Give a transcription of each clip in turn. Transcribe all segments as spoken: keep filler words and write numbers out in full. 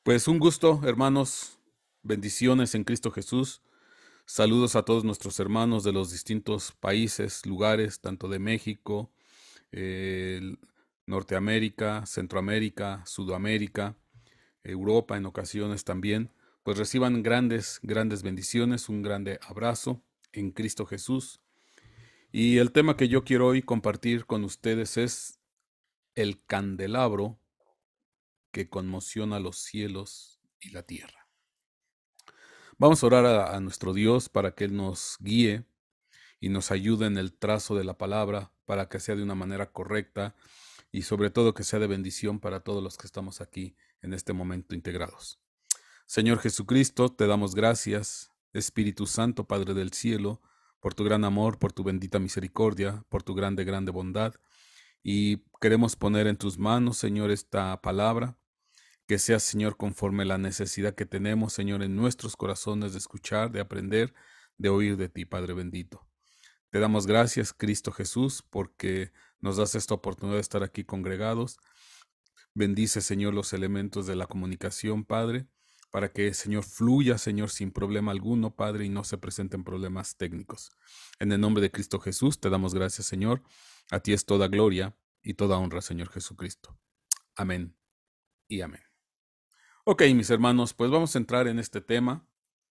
Pues un gusto, hermanos, bendiciones en Cristo Jesús. Saludos a todos nuestros hermanos de los distintos países, lugares, tanto de México, eh, Norteamérica, Centroamérica, Sudamérica, Europa en ocasiones también. Pues reciban grandes, grandes bendiciones, un grande abrazo en Cristo Jesús. Y el tema que yo quiero hoy compartir con ustedes es el candelabro que conmociona los cielos y la tierra. Vamos a orar a, a nuestro Dios para que Él nos guíe y nos ayude en el trazo de la palabra para que sea de una manera correcta y sobre todo que sea de bendición para todos los que estamos aquí en este momento integrados. Señor Jesucristo, te damos gracias, Espíritu Santo, Padre del cielo, por tu gran amor, por tu bendita misericordia, por tu grande, grande bondad. Y queremos poner en tus manos, Señor, esta palabra que sea, Señor, conforme la necesidad que tenemos, Señor, en nuestros corazones de escuchar, de aprender, de oír de ti, Padre bendito. Te damos gracias, Cristo Jesús, porque nos das esta oportunidad de estar aquí congregados. Bendice, Señor, los elementos de la comunicación, Padre, para que, Señor, fluya, Señor, sin problema alguno, Padre, y no se presenten problemas técnicos. En el nombre de Cristo Jesús, te damos gracias, Señor. A ti es toda gloria y toda honra, Señor Jesucristo. Amén y amén. Ok, mis hermanos, pues vamos a entrar en este tema.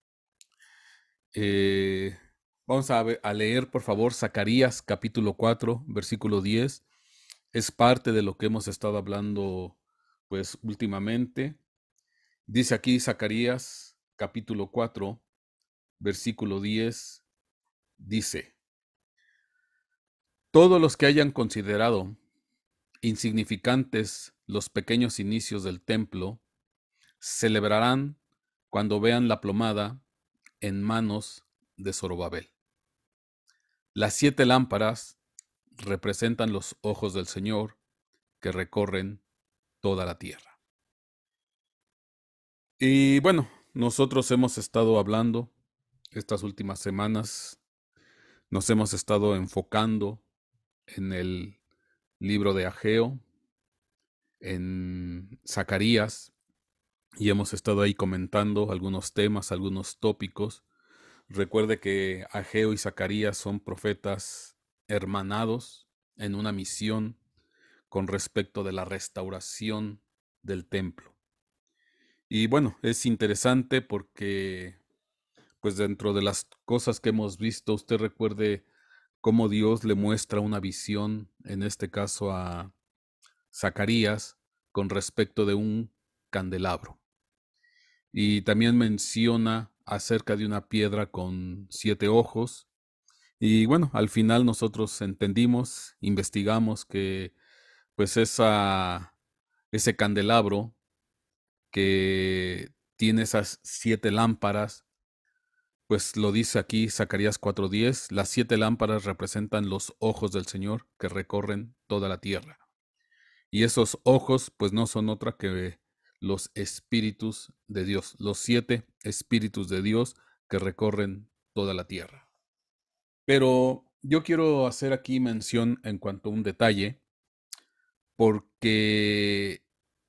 Eh, vamos a, ver- a leer, por favor, Zacarías capítulo cuatro, versículo diez. Es parte de lo que hemos estado hablando, pues, últimamente. Dice aquí Zacarías capítulo cuatro, versículo diez, dice, todos los que hayan considerado insignificantes los pequeños inicios del templo, celebrarán cuando vean la plomada en manos de Zorobabel. Las siete lámparas representan los ojos del Señor que recorren toda la tierra. Y bueno, nosotros hemos estado hablando estas últimas semanas, nos hemos estado enfocando en el libro de Ageo, en Zacarías, y hemos estado ahí comentando algunos temas, algunos tópicos. Recuerde que Ageo y Zacarías son profetas hermanados en una misión con respecto de la restauración del templo. Y bueno, es interesante porque, pues dentro de las cosas que hemos visto, usted recuerde cómo Dios le muestra una visión, en este caso a Zacarías, con respecto de un candelabro. Y también menciona acerca de una piedra con siete ojos. Y bueno, al final nosotros entendimos, investigamos que pues esa, ese candelabro que tiene esas siete lámparas, pues lo dice aquí Zacarías cuatro diez, las siete lámparas representan los ojos del Señor que recorren toda la tierra. Y esos ojos pues no son otra que los espíritus de Dios, los siete espíritus de Dios que recorren toda la tierra. Pero yo quiero hacer aquí mención en cuanto a un detalle, porque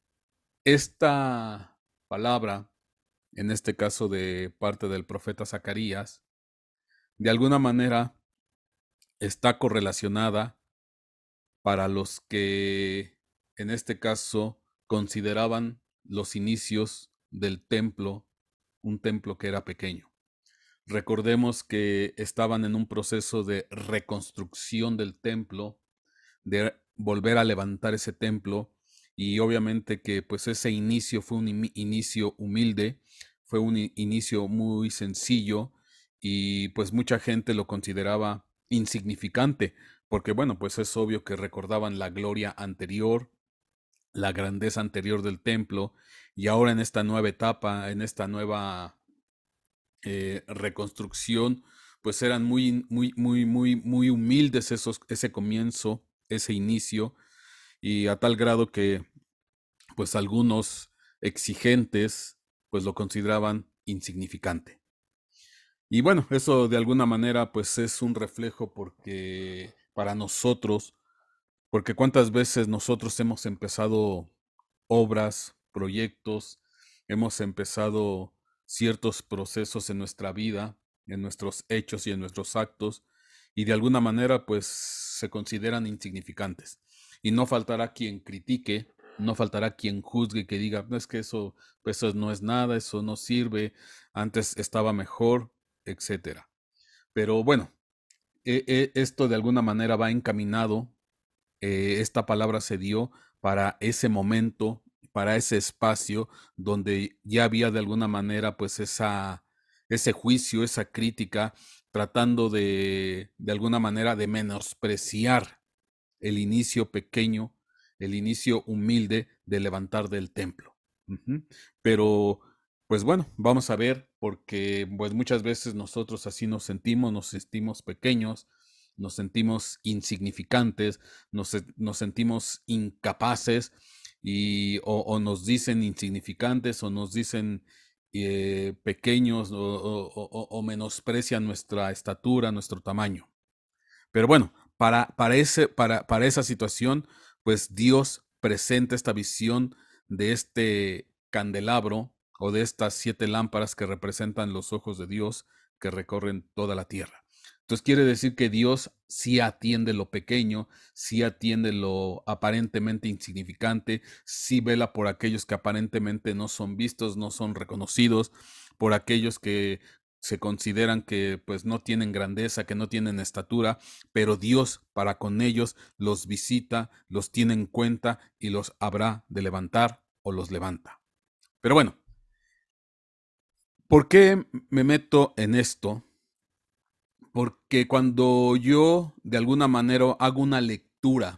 esta palabra, en este caso de parte del profeta Zacarías, de alguna manera está correlacionada para los que, en este caso, consideraban los inicios del templo un templo que era pequeño. Recordemos que estaban en un proceso de reconstrucción del templo, de volver a levantar ese templo, y obviamente que pues ese inicio fue un imi- inicio humilde, fue un i- inicio muy sencillo, y pues mucha gente lo consideraba insignificante, porque bueno, pues es obvio que recordaban la gloria anterior, la grandeza anterior del templo, y ahora en esta nueva etapa, en esta nueva eh, reconstrucción, pues eran muy, muy, muy, muy, muy humildes esos, ese comienzo, ese inicio, y a tal grado que, pues algunos exigentes, pues lo consideraban insignificante. Y bueno, eso de alguna manera, pues es un reflejo porque para nosotros, porque cuántas veces nosotros hemos empezado obras, proyectos, hemos empezado ciertos procesos en nuestra vida, en nuestros hechos y en nuestros actos, y de alguna manera pues se consideran insignificantes. Y no faltará quien critique, no faltará quien juzgue y que diga, no es que eso, pues eso no es nada, eso no sirve, antes estaba mejor, etcétera. Pero bueno, e- e- esto de alguna manera va encaminado, eh, esta palabra se dio para ese momento, para ese espacio donde ya había de alguna manera pues esa, ese juicio, esa crítica, tratando de, de alguna manera de menospreciar el inicio pequeño, el inicio humilde de levantar del templo. Ujú. Pero, pues bueno, vamos a ver, porque pues muchas veces nosotros así nos sentimos, nos sentimos pequeños, nos sentimos insignificantes, nos, se- nos sentimos incapaces y o, o nos dicen insignificantes o nos dicen eh, pequeños o, o o- o menosprecian nuestra estatura, nuestro tamaño. Pero bueno, para, para, ese, para, para esa situación, pues Dios presenta esta visión de este candelabro o de estas siete lámparas que representan los ojos de Dios que recorren toda la tierra. Entonces quiere decir que Dios sí atiende lo pequeño, sí atiende lo aparentemente insignificante, sí vela por aquellos que aparentemente no son vistos, no son reconocidos, por aquellos que se consideran que pues no tienen grandeza, que no tienen estatura, pero Dios para con ellos los visita, los tiene en cuenta y los habrá de levantar o los levanta. Pero bueno, ¿por qué me meto en esto? Porque cuando yo de alguna manera hago una lectura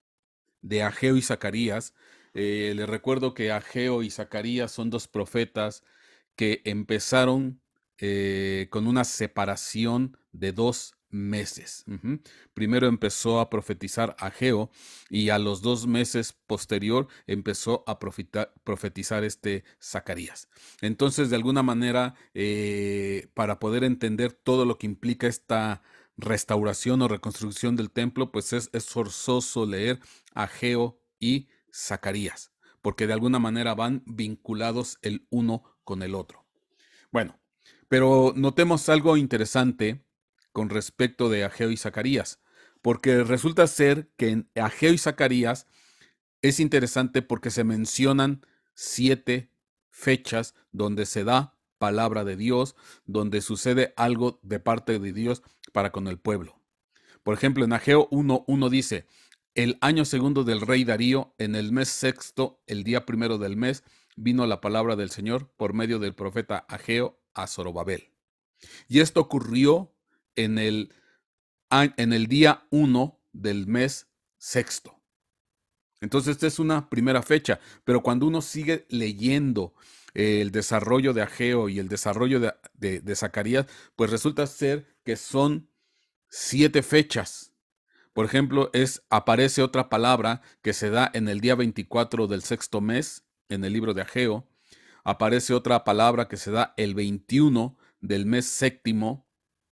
de Ageo y Zacarías, eh, les recuerdo que Ageo y Zacarías son dos profetas que empezaron eh, con una separación de dos meses. Ujú. Primero empezó a profetizar Ageo y a los dos meses posterior empezó a profita- profetizar este Zacarías. Entonces, de alguna manera, eh, para poder entender todo lo que implica esta restauración o reconstrucción del templo, pues es, es forzoso leer Ageo y Zacarías, porque de alguna manera van vinculados el uno con el otro. Bueno, pero notemos algo interesante con respecto de Ageo y Zacarías, porque resulta ser que en Ageo y Zacarías es interesante porque se mencionan siete fechas donde se da palabra de Dios, donde sucede algo de parte de Dios para con el pueblo. Por ejemplo, en Ageo uno uno dice, el año segundo del rey Darío, en el mes sexto, el día primero del mes, vino la palabra del Señor por medio del profeta Ageo a Zorobabel. Y esto ocurrió en el, en el día uno del mes sexto. Entonces, esta es una primera fecha, pero cuando uno sigue leyendo eh, el desarrollo de Ageo y el desarrollo de, de, de Zacarías, pues resulta ser que son siete fechas. Por ejemplo, es, aparece otra palabra que se da en el día veinticuatro del sexto mes, en el libro de Ageo. Aparece otra palabra que se da el veintiuno del mes séptimo,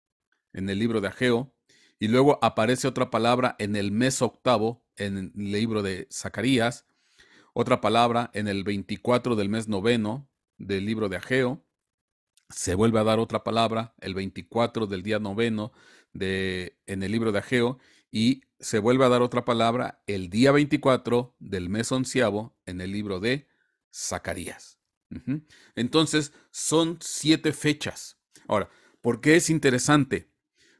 en el libro de Ageo. Y luego aparece otra palabra en el mes octavo, en el libro de Zacarías. Otra palabra en el veinticuatro del mes noveno, del libro de Ageo. Se vuelve a dar otra palabra el veinticuatro del día noveno de, en el libro de Ageo y se vuelve a dar otra palabra el día veinticuatro del mes onceavo en el libro de Zacarías. Ujú. Entonces, son siete fechas. Ahora, ¿por qué es interesante?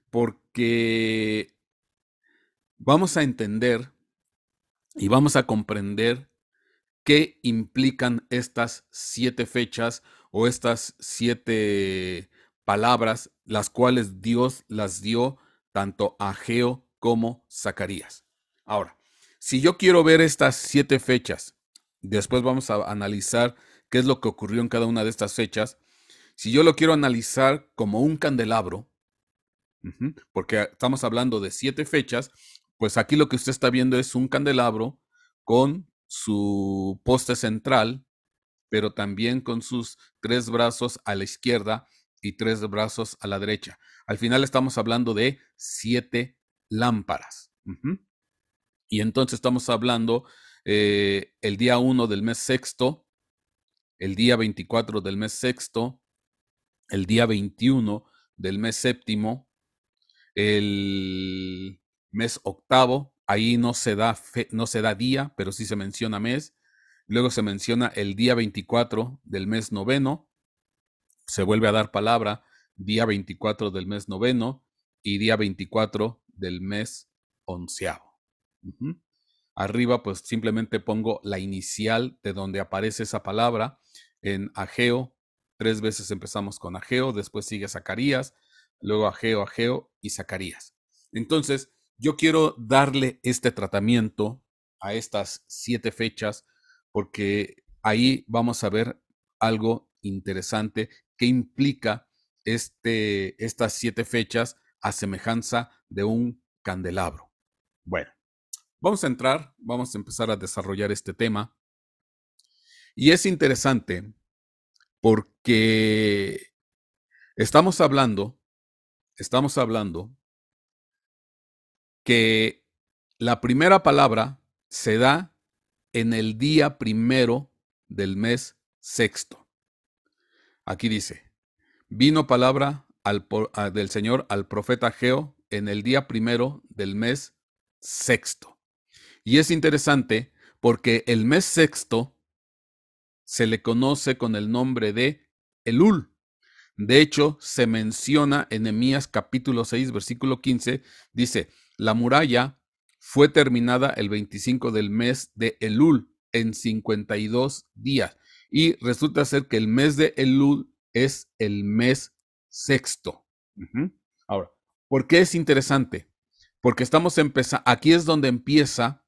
Porque vamos a entender y vamos a comprender qué implican estas siete fechas o estas siete palabras, las cuales Dios las dio tanto a Ageo como Zacarías. Ahora, si yo quiero ver estas siete fechas, después vamos a analizar qué es lo que ocurrió en cada una de estas fechas. Si yo lo quiero analizar como un candelabro, ujú, porque estamos hablando de siete fechas, pues aquí lo que usted está viendo es un candelabro con su poste central, pero también con sus tres brazos a la izquierda y tres brazos a la derecha. Al final estamos hablando de siete lámparas. Ujú. Y entonces estamos hablando eh, el día uno del mes sexto, el día veinticuatro del mes sexto, el día veintiuno del mes séptimo, el mes octavo, ahí no se da fe, no se da día, pero sí se menciona mes. Luego se menciona el día veinticuatro del mes noveno, se vuelve a dar palabra, día veinticuatro del mes noveno y día veinticuatro del mes onceavo. Uh-huh. Arriba pues simplemente pongo la inicial de donde aparece esa palabra. En Ageo, tres veces empezamos con Ageo, después sigue Zacarías, luego Ageo, Ageo y Zacarías. Entonces, yo quiero darle este tratamiento a estas siete fechas porque ahí vamos a ver algo interesante que implica este, estas siete fechas a semejanza de un candelabro. Bueno, vamos a entrar, vamos a empezar a desarrollar este tema. Y es interesante porque estamos hablando, estamos hablando que la primera palabra se da en el día primero del mes sexto. Aquí dice, vino palabra al, a, del Señor al profeta Ageo en el día primero del mes sexto. Y es interesante porque el mes sexto se le conoce con el nombre de Elul. De hecho, se menciona en Nehemías capítulo seis, versículo quince, dice, la muralla fue terminada el veinticinco del mes de Elul en cincuenta y dos días. Y resulta ser que el mes de Elul es el mes sexto. Uh-huh. Ahora, ¿por qué es interesante? Porque estamos empezando, aquí es donde empieza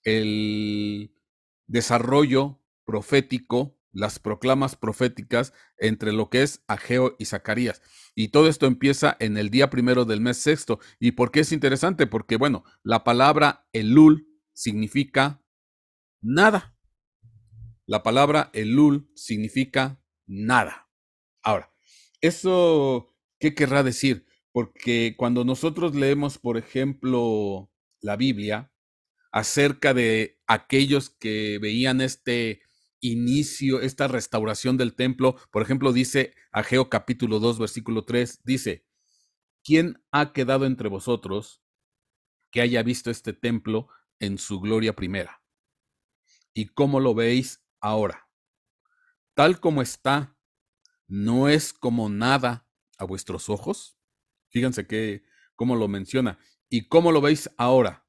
el desarrollo profético, las proclamas proféticas entre lo que es Ageo y Zacarías. Y todo esto empieza en el día primero del mes sexto. ¿Y por qué es interesante? Porque, bueno, la palabra Elul significa nada. La palabra Elul significa nada. Ahora, ¿eso qué querrá decir? Porque cuando nosotros leemos, por ejemplo, la Biblia, acerca de aquellos que veían este inicio, esta restauración del templo. Por ejemplo, dice Ageo capítulo dos, versículo tres, dice, ¿quién ha quedado entre vosotros que haya visto este templo en su gloria primera? ¿Y cómo lo veis ahora? Tal como está, ¿no es como nada a vuestros ojos? Fíjense que cómo lo menciona. ¿Y cómo lo veis ahora?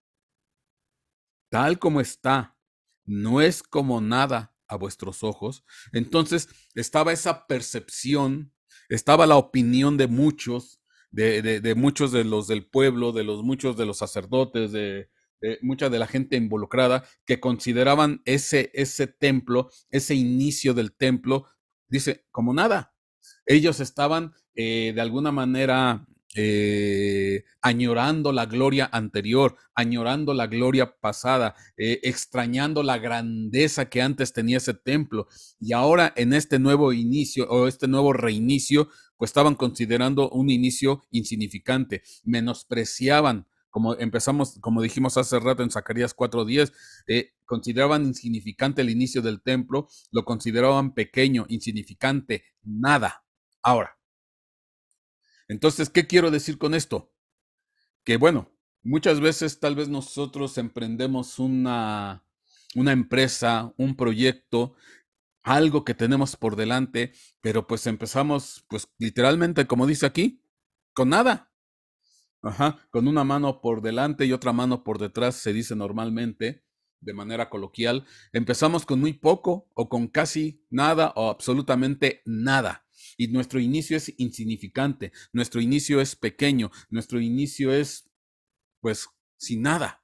Tal como está, no es como nada a vuestros ojos. Entonces estaba esa percepción, estaba la opinión de muchos, de, de, de muchos de los del pueblo, de los muchos de los sacerdotes, de, de mucha de la gente involucrada, que consideraban ese, ese templo, ese inicio del templo, dice, como nada. Ellos estaban eh, de alguna manera eh, añorando la gloria anterior, añorando la gloria pasada, eh, extrañando la grandeza que antes tenía ese templo. Y ahora en este nuevo inicio o este nuevo reinicio, pues estaban considerando un inicio insignificante, menospreciaban. Como empezamos, como dijimos hace rato en Zacarías cuatro diez, eh, consideraban insignificante el inicio del templo, lo consideraban pequeño, insignificante, nada. Ahora, entonces, ¿qué quiero decir con esto? Que bueno, muchas veces tal vez nosotros emprendemos una, una empresa, un proyecto, algo que tenemos por delante, pero pues empezamos, pues literalmente, como dice aquí, con nada. Ajá, con una mano por delante y otra mano por detrás, se dice normalmente, de manera coloquial. Empezamos con muy poco o con casi nada o absolutamente nada. Y nuestro inicio es insignificante, nuestro inicio es pequeño, nuestro inicio es, pues, sin nada.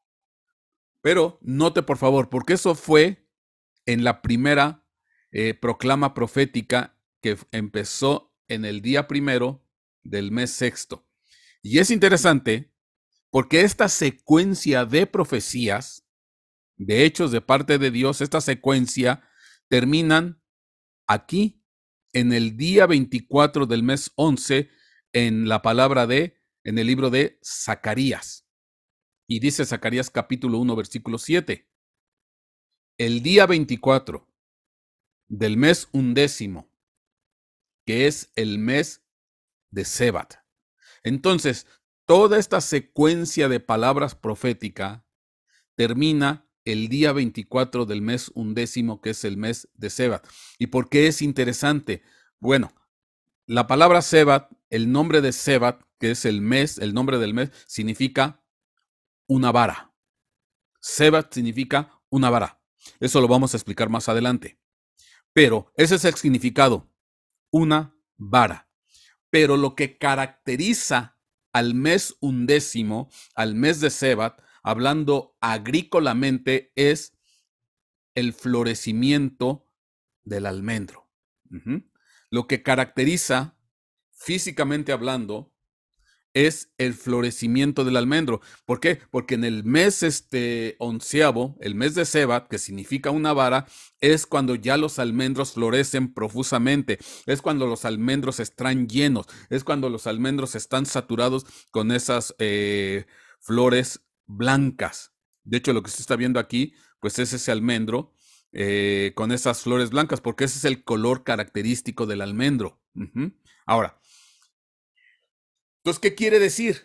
Pero note por favor, porque eso fue en la primera eh, proclama profética que empezó en el día primero del mes sexto. Y es interesante porque esta secuencia de profecías, de hechos de parte de Dios, esta secuencia terminan aquí, en el día veinticuatro del mes once, en la palabra de, en el libro de Zacarías. Y dice Zacarías capítulo uno, versículo siete. El día veinticuatro del mes undécimo, que es el mes de Sebat. Entonces, toda esta secuencia de palabras proféticas termina el día veinticuatro del mes undécimo, que es el mes de Sebat. ¿Y por qué es interesante? Bueno, la palabra Sebat, el nombre de Sebat, que es el mes, el nombre del mes, significa una vara. Sebat significa una vara. Eso lo vamos a explicar más adelante. Pero ese es el significado, una vara. Pero lo que caracteriza al mes undécimo, al mes de Sebat, hablando agrícolamente, es el florecimiento del almendro. Uh-huh. Lo que caracteriza, físicamente hablando, es el florecimiento del almendro. ¿Por qué? Porque en el mes este onceavo, el mes de Sebat, que significa una vara, es cuando ya los almendros florecen profusamente, es cuando los almendros están llenos, es cuando los almendros están saturados con esas eh, flores blancas. De hecho, lo que usted está viendo aquí, pues es ese almendro eh, con esas flores blancas, porque ese es el color característico del almendro. Uh-huh. Ahora, entonces, ¿qué quiere decir?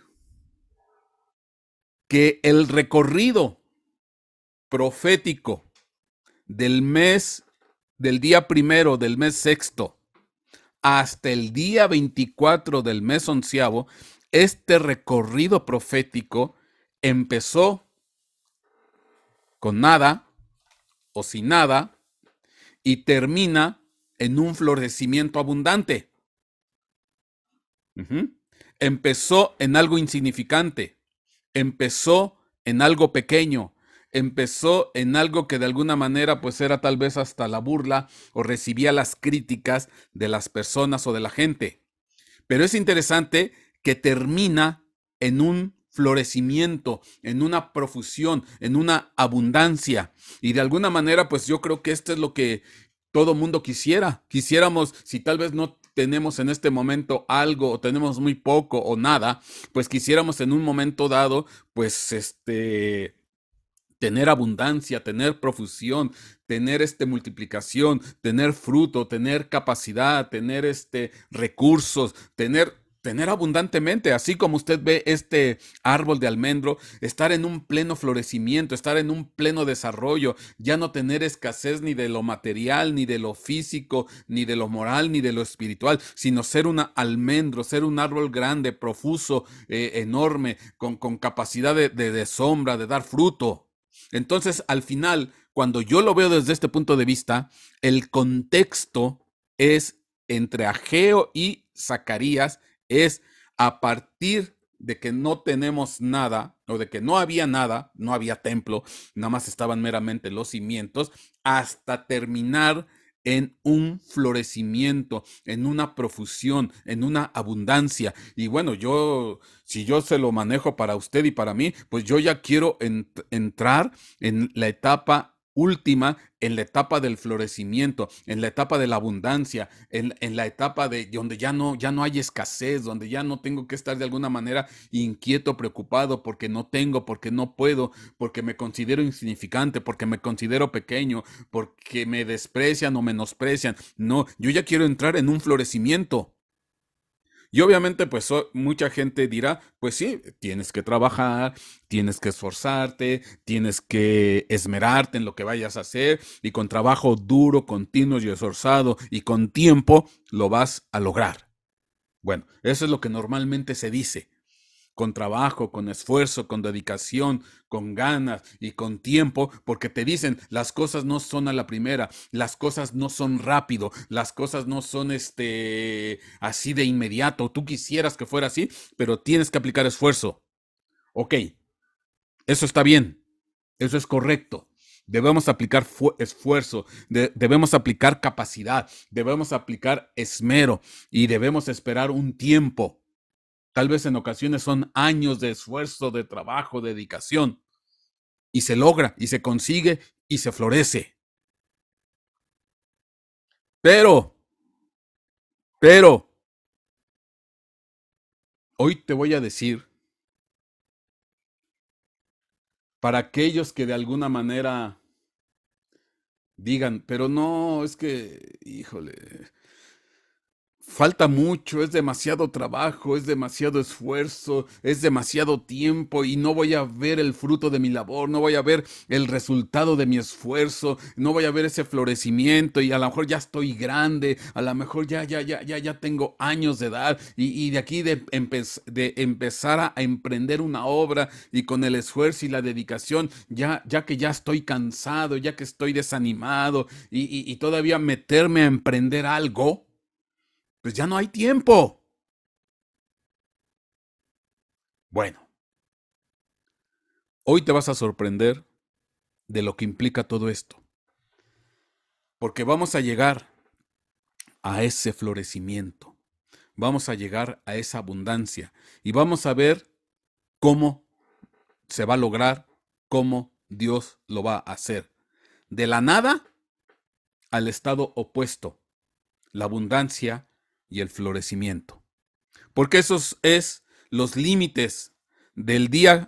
Que el recorrido profético del mes, del día primero del mes sexto hasta el día veinticuatro del mes onceavo, este recorrido profético empezó con nada o sin nada y termina en un florecimiento abundante. Uh-huh. Empezó en algo insignificante, empezó en algo pequeño, empezó en algo que de alguna manera pues era tal vez hasta la burla o recibía las críticas de las personas o de la gente. Pero es interesante que termina en un florecimiento, en una profusión, en una abundancia. Y de alguna manera pues yo creo que esto es lo que todo mundo quisiera. Quisiéramos, si tal vez no tenemos en este momento algo o tenemos muy poco o nada, pues quisiéramos en un momento dado, pues este tener abundancia, tener profusión, tener este multiplicación, tener fruto, tener capacidad, tener este recursos, tener tener abundantemente, así como usted ve este árbol de almendro, estar en un pleno florecimiento, estar en un pleno desarrollo, ya no tener escasez ni de lo material, ni de lo físico, ni de lo moral, ni de lo espiritual, sino ser un almendro, ser un árbol grande, profuso, eh, enorme, con, con capacidad de, de, de sombra, de dar fruto. Entonces, al final, cuando yo lo veo desde este punto de vista, el contexto es entre Ageo y Zacarías, es a partir de que no tenemos nada, o de que no había nada, no había templo, nada más estaban meramente los cimientos, hasta terminar en un florecimiento, en una profusión, en una abundancia. Y bueno, yo, si yo se lo manejo para usted y para mí, pues yo ya quiero ent- entrar en la etapa última, en la etapa del florecimiento, en la etapa de la abundancia, en, en la etapa de donde ya no, ya no hay escasez, donde ya no tengo que estar de alguna manera inquieto, preocupado, porque no tengo, porque no puedo, porque me considero insignificante, porque me considero pequeño, porque me desprecian o menosprecian. No, yo ya quiero entrar en un florecimiento. Y obviamente, pues so- mucha gente dirá, pues sí, tienes que trabajar, tienes que esforzarte, tienes que esmerarte en lo que vayas a hacer y con trabajo duro, continuo y esforzado y con tiempo lo vas a lograr. Bueno, eso es lo que normalmente se dice. Con trabajo, con esfuerzo, con dedicación, con ganas y con tiempo, porque te dicen las cosas no son a la primera, las cosas no son rápido, las cosas no son este así de inmediato. Tú quisieras que fuera así, pero tienes que aplicar esfuerzo. Ok, eso está bien, eso es correcto. Debemos aplicar esfuerzo, de debemos aplicar capacidad, debemos aplicar esmero y debemos esperar un tiempo. Tal vez en ocasiones son años de esfuerzo, de trabajo, de dedicación. Y se logra, y se consigue, y se florece. Pero, pero, hoy te voy a decir, para aquellos que de alguna manera digan, pero no, es que, híjole, falta mucho, es demasiado trabajo, es demasiado esfuerzo, es demasiado tiempo y no voy a ver el fruto de mi labor, no voy a ver el resultado de mi esfuerzo, no voy a ver ese florecimiento y a lo mejor ya estoy grande, a lo mejor ya, ya, ya, ya, ya tengo años de edad y, y de aquí de, empe- de empezar a, a emprender una obra y con el esfuerzo y la dedicación, ya, ya que ya estoy cansado, ya que estoy desanimado y, y y todavía meterme a emprender algo pues ya no hay tiempo. Bueno, hoy te vas a sorprender de lo que implica todo esto, porque vamos a llegar a ese florecimiento, vamos a llegar a esa abundancia y vamos a ver cómo se va a lograr, cómo Dios lo va a hacer. De la nada al estado opuesto, la abundancia y el florecimiento. Porque esos es los límites del día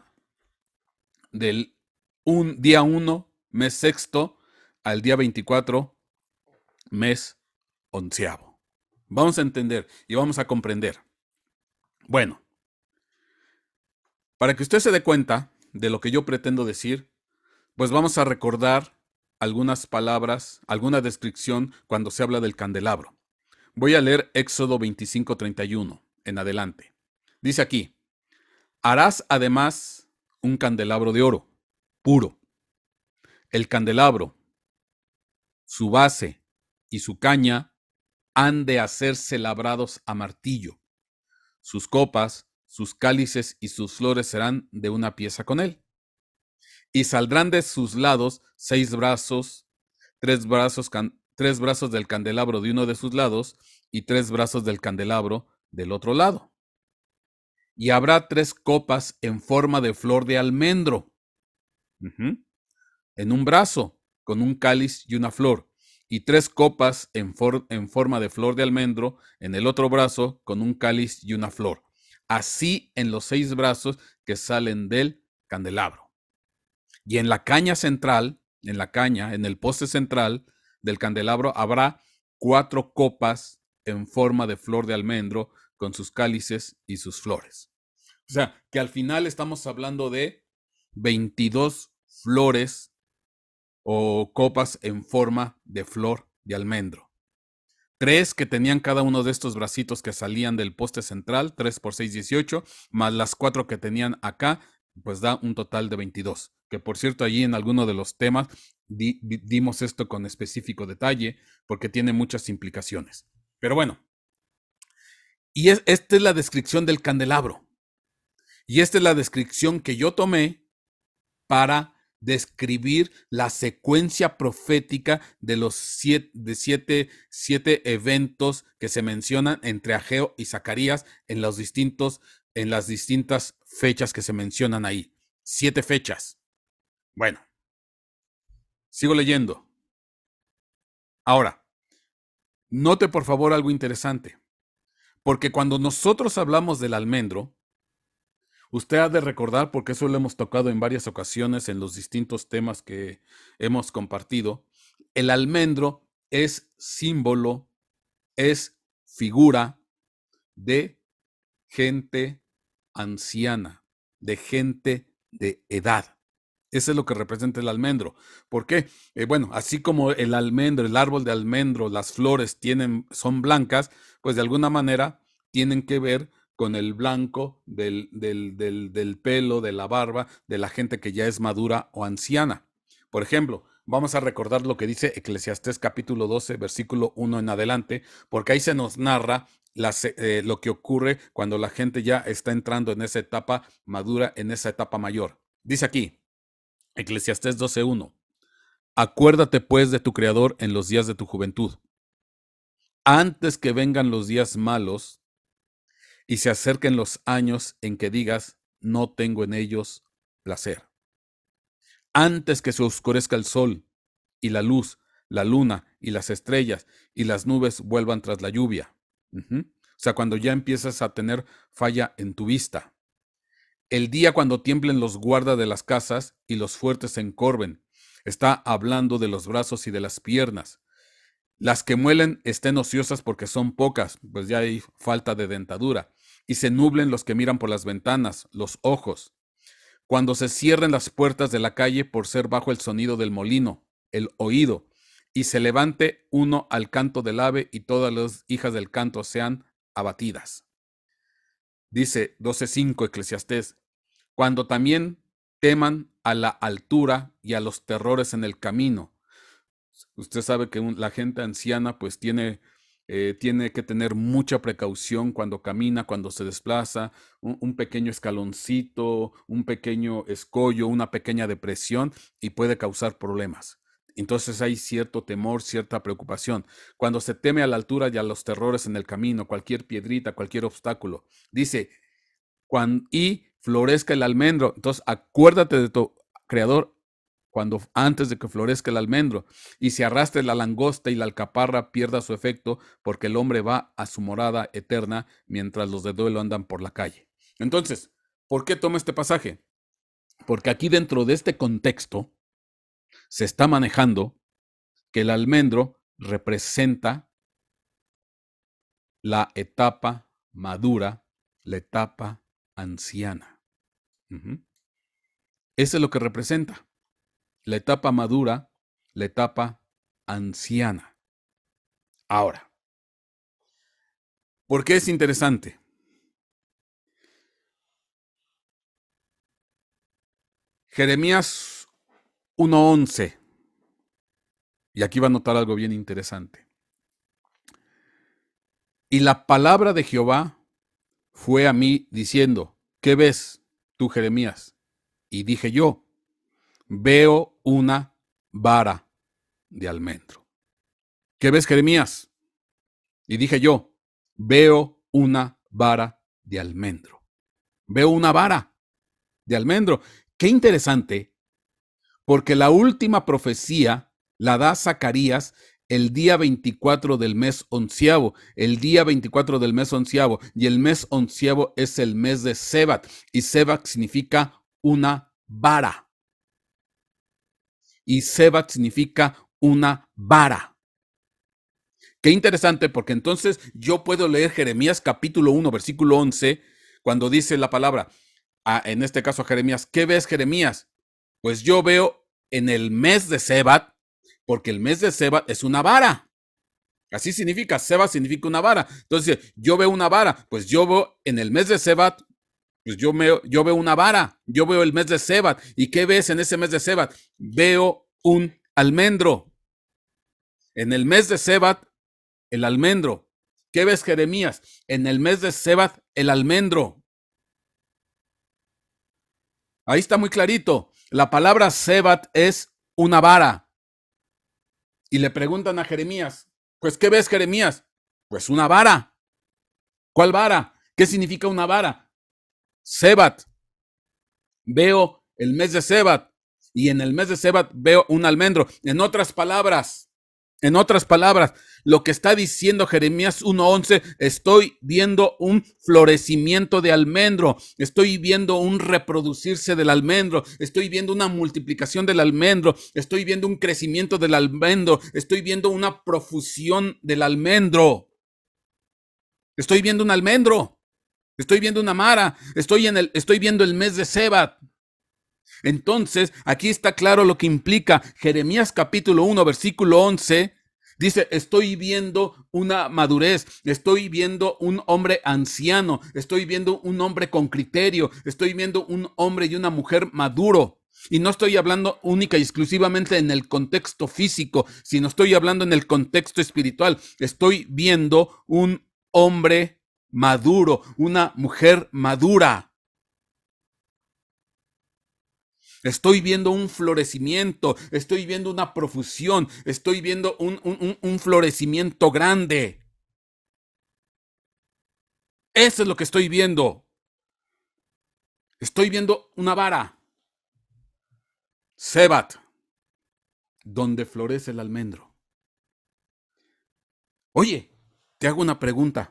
del un, día uno, mes sexto, al día veinticuatro, mes onceavo. Vamos a entender y vamos a comprender. Bueno, para que usted se dé cuenta de lo que yo pretendo decir, pues vamos a recordar algunas palabras, alguna descripción cuando se habla del candelabro. Voy a leer Éxodo veinticinco, treinta y uno en adelante. Dice aquí, harás además un candelabro de oro, puro. El candelabro, su base y su caña han de hacerse labrados a martillo. Sus copas, sus cálices y sus flores serán de una pieza con él. Y saldrán de sus lados seis brazos, tres brazos, can- tres brazos del candelabro de uno de sus lados y tres brazos del candelabro del otro lado. Y habrá tres copas en forma de flor de almendro. Ujú. En un brazo, con un cáliz y una flor, y tres copas en, for en, forma de flor de almendro en el otro brazo, con un cáliz y una flor. Así en los seis brazos que salen del candelabro. Y en la caña central, en la caña, en el poste central del candelabro, habrá cuatro copas en forma de flor de almendro con sus cálices y sus flores. O sea, que al final estamos hablando de veintidós flores o copas en forma de flor de almendro. Tres que tenían cada uno de estos bracitos que salían del poste central, tres por seis, dieciocho, más las cuatro que tenían acá, pues da un total de veintidós. Que por cierto, allí en alguno de los temas di, dimos esto con específico detalle, porque tiene muchas implicaciones. Pero bueno, y es, esta es la descripción del candelabro. Y esta es la descripción que yo tomé para describir la secuencia profética de los siete, de siete, siete eventos que se mencionan entre Ageo y Zacarías en los distintos, en las distintas fechas que se mencionan ahí. Siete fechas. Bueno, sigo leyendo. Ahora, note por favor algo interesante, porque cuando nosotros hablamos del almendro, usted ha de recordar, porque eso lo hemos tocado en varias ocasiones en los distintos temas que hemos compartido, el almendro es símbolo, es figura de gente anciana, de gente de edad. Eso es lo que representa el almendro. ¿Por qué? Eh, bueno, así como el almendro, el árbol de almendro, las flores tienen, son blancas, pues de alguna manera tienen que ver con el blanco del, del, del, del pelo, de la barba, de la gente que ya es madura o anciana. Por ejemplo, vamos a recordar lo que dice Eclesiastés capítulo doce, versículo uno en adelante, porque ahí se nos narra las, eh, lo que ocurre cuando la gente ya está entrando en esa etapa madura, en esa etapa mayor. Dice aquí, Eclesiastés doce uno. Acuérdate pues de tu Creador en los días de tu juventud, antes que vengan los días malos y se acerquen los años en que digas, no tengo en ellos placer. Antes que se oscurezca el sol y la luz, la luna y las estrellas y las nubes vuelvan tras la lluvia. Uh-huh. O sea, cuando ya empiezas a tener falla en tu vista. El día cuando tiemblen los guardas de las casas y los fuertes se encorven, Está hablando de los brazos y de las piernas. Las que muelen estén ociosas porque son pocas, pues ya hay falta de dentadura. Y se nublen los que miran por las ventanas, los ojos. Cuando se cierren las puertas de la calle por ser bajo el sonido del molino, el oído, y se levante uno al canto del ave y todas las hijas del canto sean abatidas. Dice doce cinco Eclesiastés, cuando también teman a la altura y a los terrores en el camino. Usted sabe que un, la gente anciana pues tiene, eh, tiene que tener mucha precaución cuando camina, cuando se desplaza, un, un pequeño escaloncito, un pequeño escollo, una pequeña depresión y puede causar problemas. Entonces hay cierto temor, cierta preocupación. Cuando se teme a la altura y a los terrores en el camino, cualquier piedrita, cualquier obstáculo. Dice, cuando, y florezca el almendro. Entonces acuérdate de tu Creador cuando antes de que florezca el almendro, y se arrastre la langosta y la alcaparra pierda su efecto, porque el hombre va a su morada eterna, mientras los de duelo andan por la calle. Entonces, ¿por qué tomo este pasaje? Porque aquí dentro de este contexto se está manejando que el almendro representa la etapa madura, la etapa anciana. Uh-huh. Eso es lo que representa. La etapa madura, la etapa anciana. Ahora, ¿por qué es interesante? Jeremías uno once. Y aquí va a notar algo bien interesante. Y la palabra de Jehová fue a mí diciendo, ¿qué ves tú, Jeremías? Y dije yo, veo una vara de almendro. ¿Qué ves, Jeremías? Y dije yo, veo una vara de almendro. Veo una vara de almendro. Qué interesante, porque la última profecía la da Zacarías el día veinticuatro del mes onceavo, el día veinticuatro del mes onceavo, y el mes onceavo es el mes de Sebat, y Sebat significa una vara. Y Sebat significa una vara. Qué interesante, porque entonces yo puedo leer Jeremías capítulo uno, versículo once, cuando dice la palabra, a, en este caso a Jeremías, ¿qué ves, Jeremías? Pues yo veo en el mes de Sebat, porque el mes de Sebat es una vara. Así significa, Sebat significa una vara. Entonces, yo veo una vara, pues yo veo en el mes de Sebat, pues yo veo, yo veo una vara, yo veo el mes de Sebat. ¿Y qué ves en ese mes de Sebat? Veo un almendro. En el mes de Sebat, el almendro. ¿Qué ves, Jeremías? En el mes de Sebat, el almendro. Ahí está muy clarito. La palabra Sebat es una vara. Y le preguntan a Jeremías, pues, ¿qué ves, Jeremías? Pues una vara. ¿Cuál vara? ¿Qué significa una vara? Sebat. Veo el mes de Sebat. Y en el mes de Sebat veo un almendro. En otras palabras, en otras palabras, lo que está diciendo Jeremías uno once, estoy viendo un florecimiento de almendro, estoy viendo un reproducirse del almendro, estoy viendo una multiplicación del almendro, estoy viendo un crecimiento del almendro, estoy viendo una profusión del almendro. Estoy viendo un almendro, estoy viendo una mara, estoy, en el, estoy viendo el mes de Sebat. Entonces, aquí está claro lo que implica Jeremías capítulo uno, versículo once. Dice, estoy viendo una madurez, estoy viendo un hombre anciano, estoy viendo un hombre con criterio, estoy viendo un hombre y una mujer maduro. Y no estoy hablando única y exclusivamente en el contexto físico, sino estoy hablando en el contexto espiritual. Estoy viendo un hombre maduro, una mujer madura. Estoy viendo un florecimiento, estoy viendo una profusión, estoy viendo un, un, un florecimiento grande. Eso es lo que estoy viendo. Estoy viendo una vara. Sebat, donde florece el almendro. Oye, te hago una pregunta.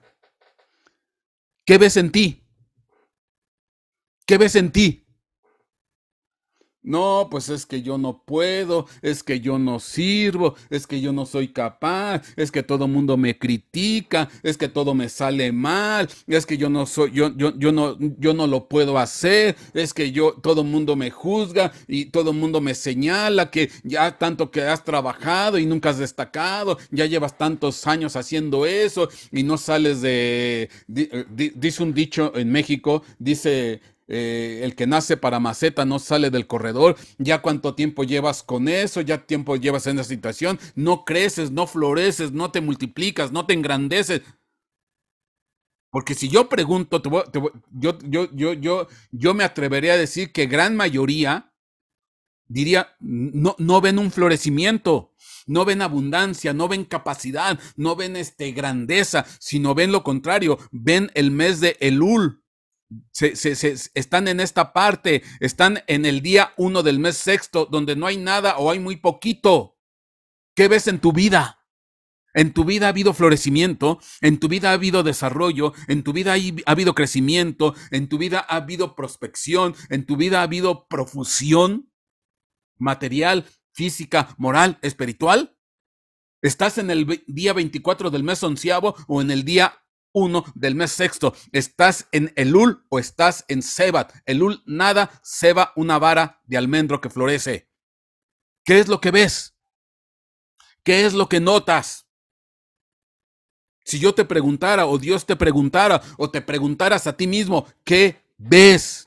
¿Qué ves en ti? ¿Qué ves en ti? No, pues es que yo no puedo, es que yo no sirvo, es que yo no soy capaz, es que todo mundo me critica, es que todo me sale mal, es que yo no soy, yo, yo, yo no, yo no lo puedo hacer, es que yo, todo mundo me juzga y todo mundo me señala que ya tanto que has trabajado y nunca has destacado, ya llevas tantos años haciendo eso y no sales de, di- di- dice un dicho en México, dice eh, el que nace para maceta no sale del corredor. Ya cuánto tiempo llevas con eso, ya tiempo llevas en esa situación, no creces, no floreces, no te multiplicas, no te engrandeces. Porque si yo pregunto, te voy- te voy- yo, yo, yo, yo, yo me atrevería a decir que gran mayoría diría, no, no ven un florecimiento, no ven abundancia, no ven capacidad, no ven este grandeza, sino ven lo contrario, ven el mes de Elul, se, se, se, están en esta parte, están en el día uno del mes sexto, donde no hay nada o hay muy poquito. ¿Qué ves en tu vida? En tu vida ha habido florecimiento, en tu vida ha habido desarrollo, en tu vida ha habido crecimiento, en tu vida ha habido prospección, en tu vida ha habido profusión material, física, moral, espiritual. ¿Estás en el día veinticuatro del mes onceavo o en el día uno del mes sexto? ¿Estás en Elul o estás en Sebat? Elul nada, Seba una vara de almendro que florece. ¿Qué es lo que ves? ¿Qué es lo que notas? Si yo te preguntara o Dios te preguntara o te preguntaras a ti mismo, ¿qué ves?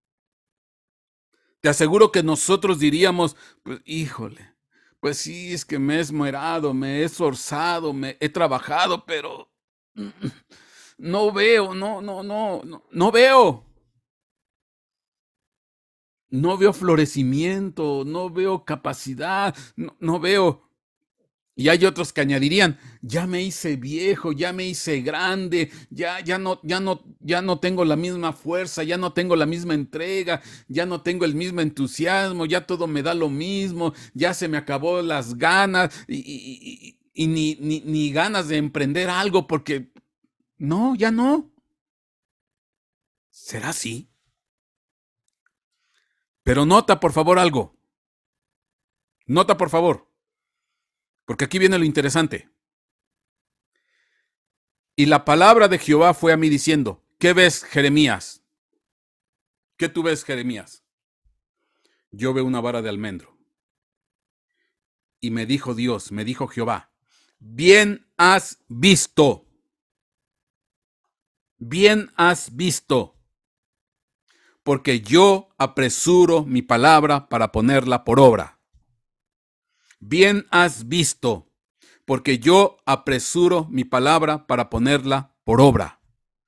Te aseguro que nosotros diríamos, pues híjole, pues sí, es que me he esmerado, me he esforzado, me he trabajado, pero no veo, no, no, no, no, no veo. No veo florecimiento, no veo capacidad, no, no veo. Y hay otros que añadirían, ya me hice viejo, ya me hice grande, ya, ya no, ya no, ya no tengo la misma fuerza, ya no tengo la misma entrega, ya no tengo el mismo entusiasmo, ya todo me da lo mismo, ya se me acabó las ganas y, y- y- y ni, ni, ni ganas de emprender algo porque no, ya no. ¿Será así? Pero nota por favor algo, nota por favor, porque aquí viene lo interesante. Y la palabra de Jehová fue a mí diciendo, ¿qué ves, Jeremías? ¿Qué tú ves, Jeremías? Yo veo una vara de almendro. Y me dijo Dios, me dijo Jehová, bien has visto, bien has visto, porque yo apresuro mi palabra para ponerla por obra. Bien has visto, porque yo apresuro mi palabra para ponerla por obra.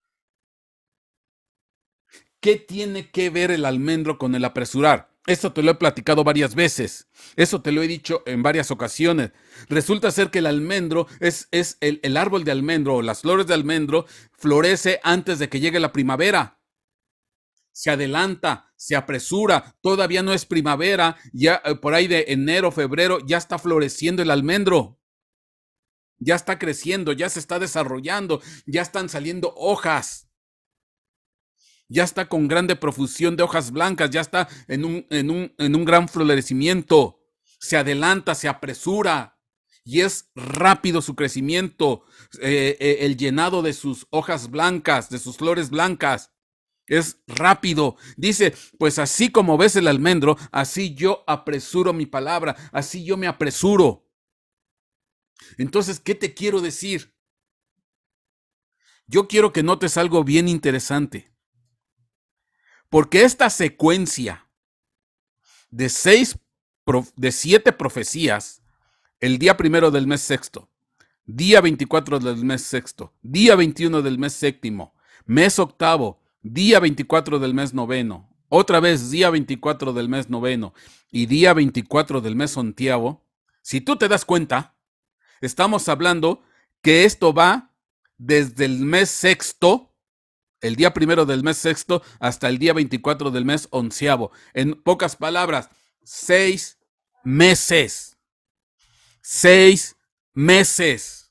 ¿Qué tiene que ver el almendro con el apresurar? Esto te lo he platicado varias veces. Eso te lo he dicho en varias ocasiones. Resulta ser que el almendro es, es el, el árbol de almendro o las flores de almendro florece antes de que llegue la primavera. Se adelanta, se apresura, todavía no es primavera, ya eh, por ahí de enero, febrero, ya está floreciendo el almendro, ya está creciendo, ya se está desarrollando, ya están saliendo hojas, ya está con grande profusión de hojas blancas, ya está en un, en un, en un gran florecimiento, se adelanta, se apresura y es rápido su crecimiento, eh, eh, el llenado de sus hojas blancas, de sus flores blancas. Es rápido. Dice, pues así como ves el almendro, así yo apresuro mi palabra, así yo me apresuro. Entonces, ¿qué te quiero decir? Yo quiero que notes algo bien interesante. Porque esta secuencia de seis, de siete profecías, el día primero del mes sexto, día veinticuatro del mes sexto, día veintiuno del mes séptimo, mes octavo, día veinticuatro del mes noveno, otra vez día veinticuatro del mes noveno y día veinticuatro del mes ontiavo, si tú te das cuenta, estamos hablando que esto va desde el mes sexto, el día primero del mes sexto, hasta el día veinticuatro del mes onceavo. En pocas palabras, seis meses. Seis meses.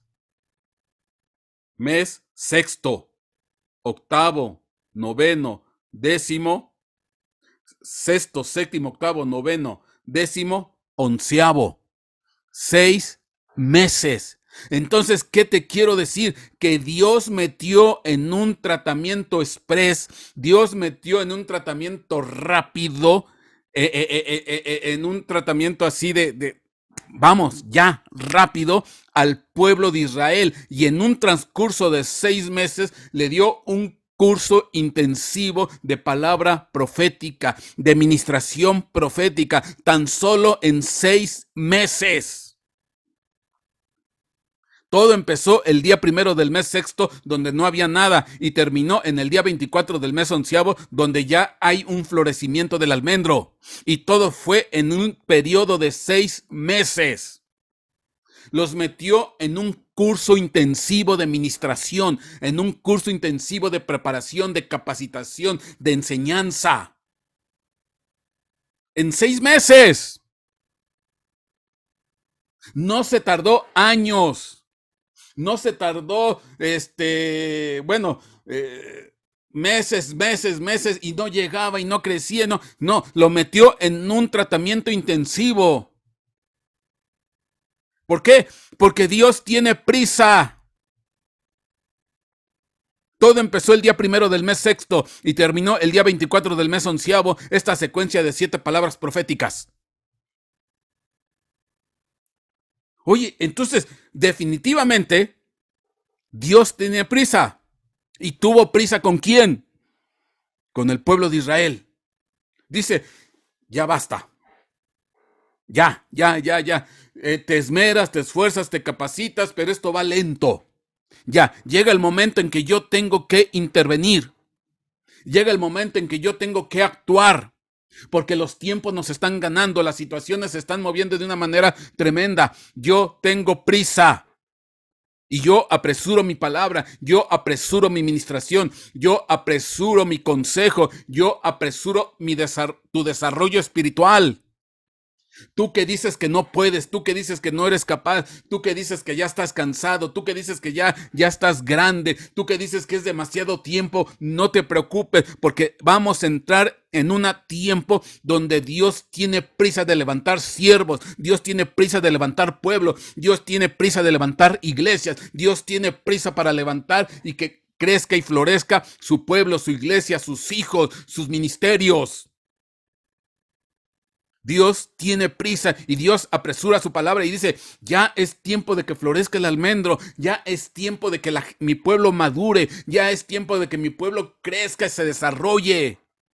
Mes sexto, octavo, noveno, décimo, sexto, séptimo, octavo, noveno, décimo, onceavo. Seis meses. Entonces, ¿qué te quiero decir? Que Dios metió en un tratamiento express, Dios metió en un tratamiento rápido, eh, eh, eh, eh, eh, en un tratamiento así de, de, vamos, ya, rápido al pueblo de Israel. Y en un transcurso de seis meses le dio un curso intensivo de palabra profética, de ministración profética, tan solo en seis meses. Todo empezó el día primero del mes sexto, donde no había nada, y terminó en el día veinticuatro del mes onceavo, donde ya hay un florecimiento del almendro. Y todo fue en un periodo de seis meses. Los metió en un curso intensivo de ministración, en un curso intensivo de preparación, de capacitación, de enseñanza. En seis meses. No se tardó años. No se tardó, este, bueno, eh, meses, meses, meses, y no llegaba y no crecía, no, no, lo metió en un tratamiento intensivo. ¿Por qué? Porque Dios tiene prisa. Todo empezó el día primero del mes sexto y terminó el día veinticuatro del mes onceavo, esta secuencia de siete palabras proféticas. Oye, entonces, definitivamente, Dios tenía prisa. ¿Y tuvo prisa con quién? Con el pueblo de Israel. Dice, ya basta. Ya, ya, ya, ya. Eh, te esmeras, te esfuerzas, te capacitas, pero esto va lento. Ya, llega el momento en que yo tengo que intervenir. Llega el momento en que yo tengo que actuar. Porque los tiempos nos están ganando, las situaciones se están moviendo de una manera tremenda. Yo tengo prisa. Y yo apresuro mi palabra, yo apresuro mi ministración, yo apresuro mi consejo, yo apresuro mi desar- tu desarrollo espiritual. Tú que dices que no puedes, tú que dices que no eres capaz, tú que dices que ya estás cansado, tú que dices que ya, ya estás grande, tú que dices que es demasiado tiempo, no te preocupes, porque vamos a entrar en un tiempo donde Dios tiene prisa de levantar siervos, Dios tiene prisa de levantar pueblo, Dios tiene prisa de levantar iglesias, Dios tiene prisa para levantar y que crezca y florezca su pueblo, su iglesia, sus hijos, sus ministerios. Dios tiene prisa y Dios apresura su palabra y dice, ya es tiempo de que florezca el almendro, ya es tiempo de que la, mi pueblo madure, ya es tiempo de que mi pueblo crezca y se desarrolle.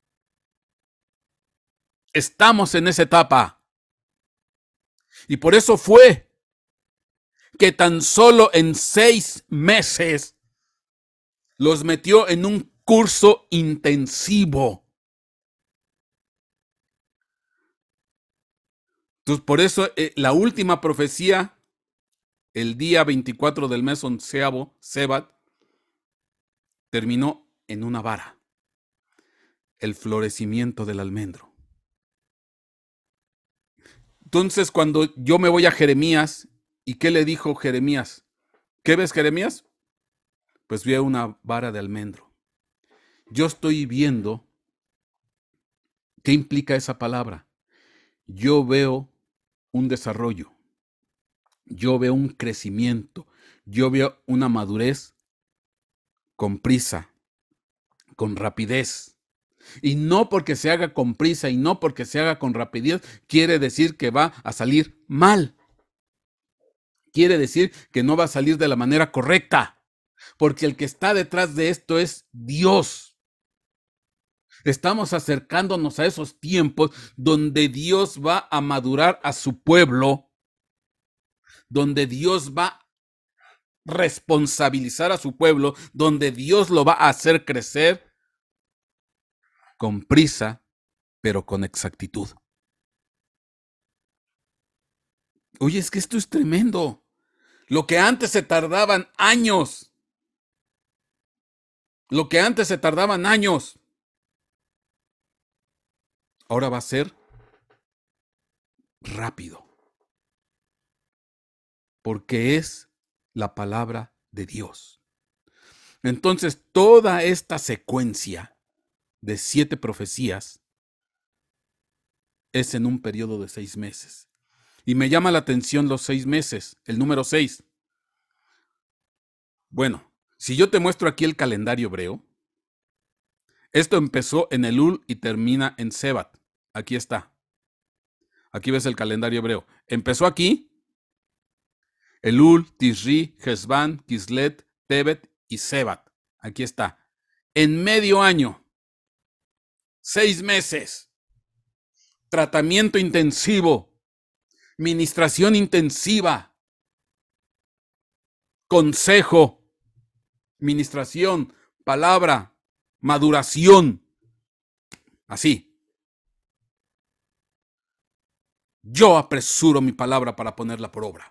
Estamos en esa etapa. Y por eso fue que tan solo en seis meses los metió en un curso intensivo. Entonces, por eso eh, la última profecía, el día veinticuatro del mes onceavo, Sebat, terminó en una vara, el florecimiento del almendro. Entonces, cuando yo me voy a Jeremías, ¿y qué le dijo Jeremías? ¿Qué ves, Jeremías? Pues vi una vara de almendro. Yo estoy viendo qué implica esa palabra. Yo veo un desarrollo, yo veo un crecimiento, yo veo una madurez con prisa, con rapidez. Y no porque se haga con prisa y no porque se haga con rapidez, quiere decir que va a salir mal. Quiere decir que no va a salir de la manera correcta. Porque el que está detrás de esto es Dios. Estamos acercándonos a esos tiempos donde Dios va a madurar a su pueblo, donde Dios va a responsabilizar a su pueblo, donde Dios lo va a hacer crecer con prisa, pero con exactitud. Oye, es que esto es tremendo. Lo que antes se tardaban años, lo que antes se tardaban años, ahora va a ser rápido. Porque es la palabra de Dios. Entonces, toda esta secuencia de siete profecías es en un periodo de seis meses. Y me llama la atención los seis meses, el número seis. Bueno, si yo te muestro aquí el calendario hebreo, esto empezó en Elul y termina en Sebat. Aquí está. Aquí ves el calendario hebreo. Empezó aquí, Elul, Tishri, Hesban, Kislet, Tebet y Sebat. Aquí está. En medio año, seis meses, tratamiento intensivo, ministración intensiva, consejo, ministración, palabra, maduración. Así. Yo apresuro mi palabra para ponerla por obra.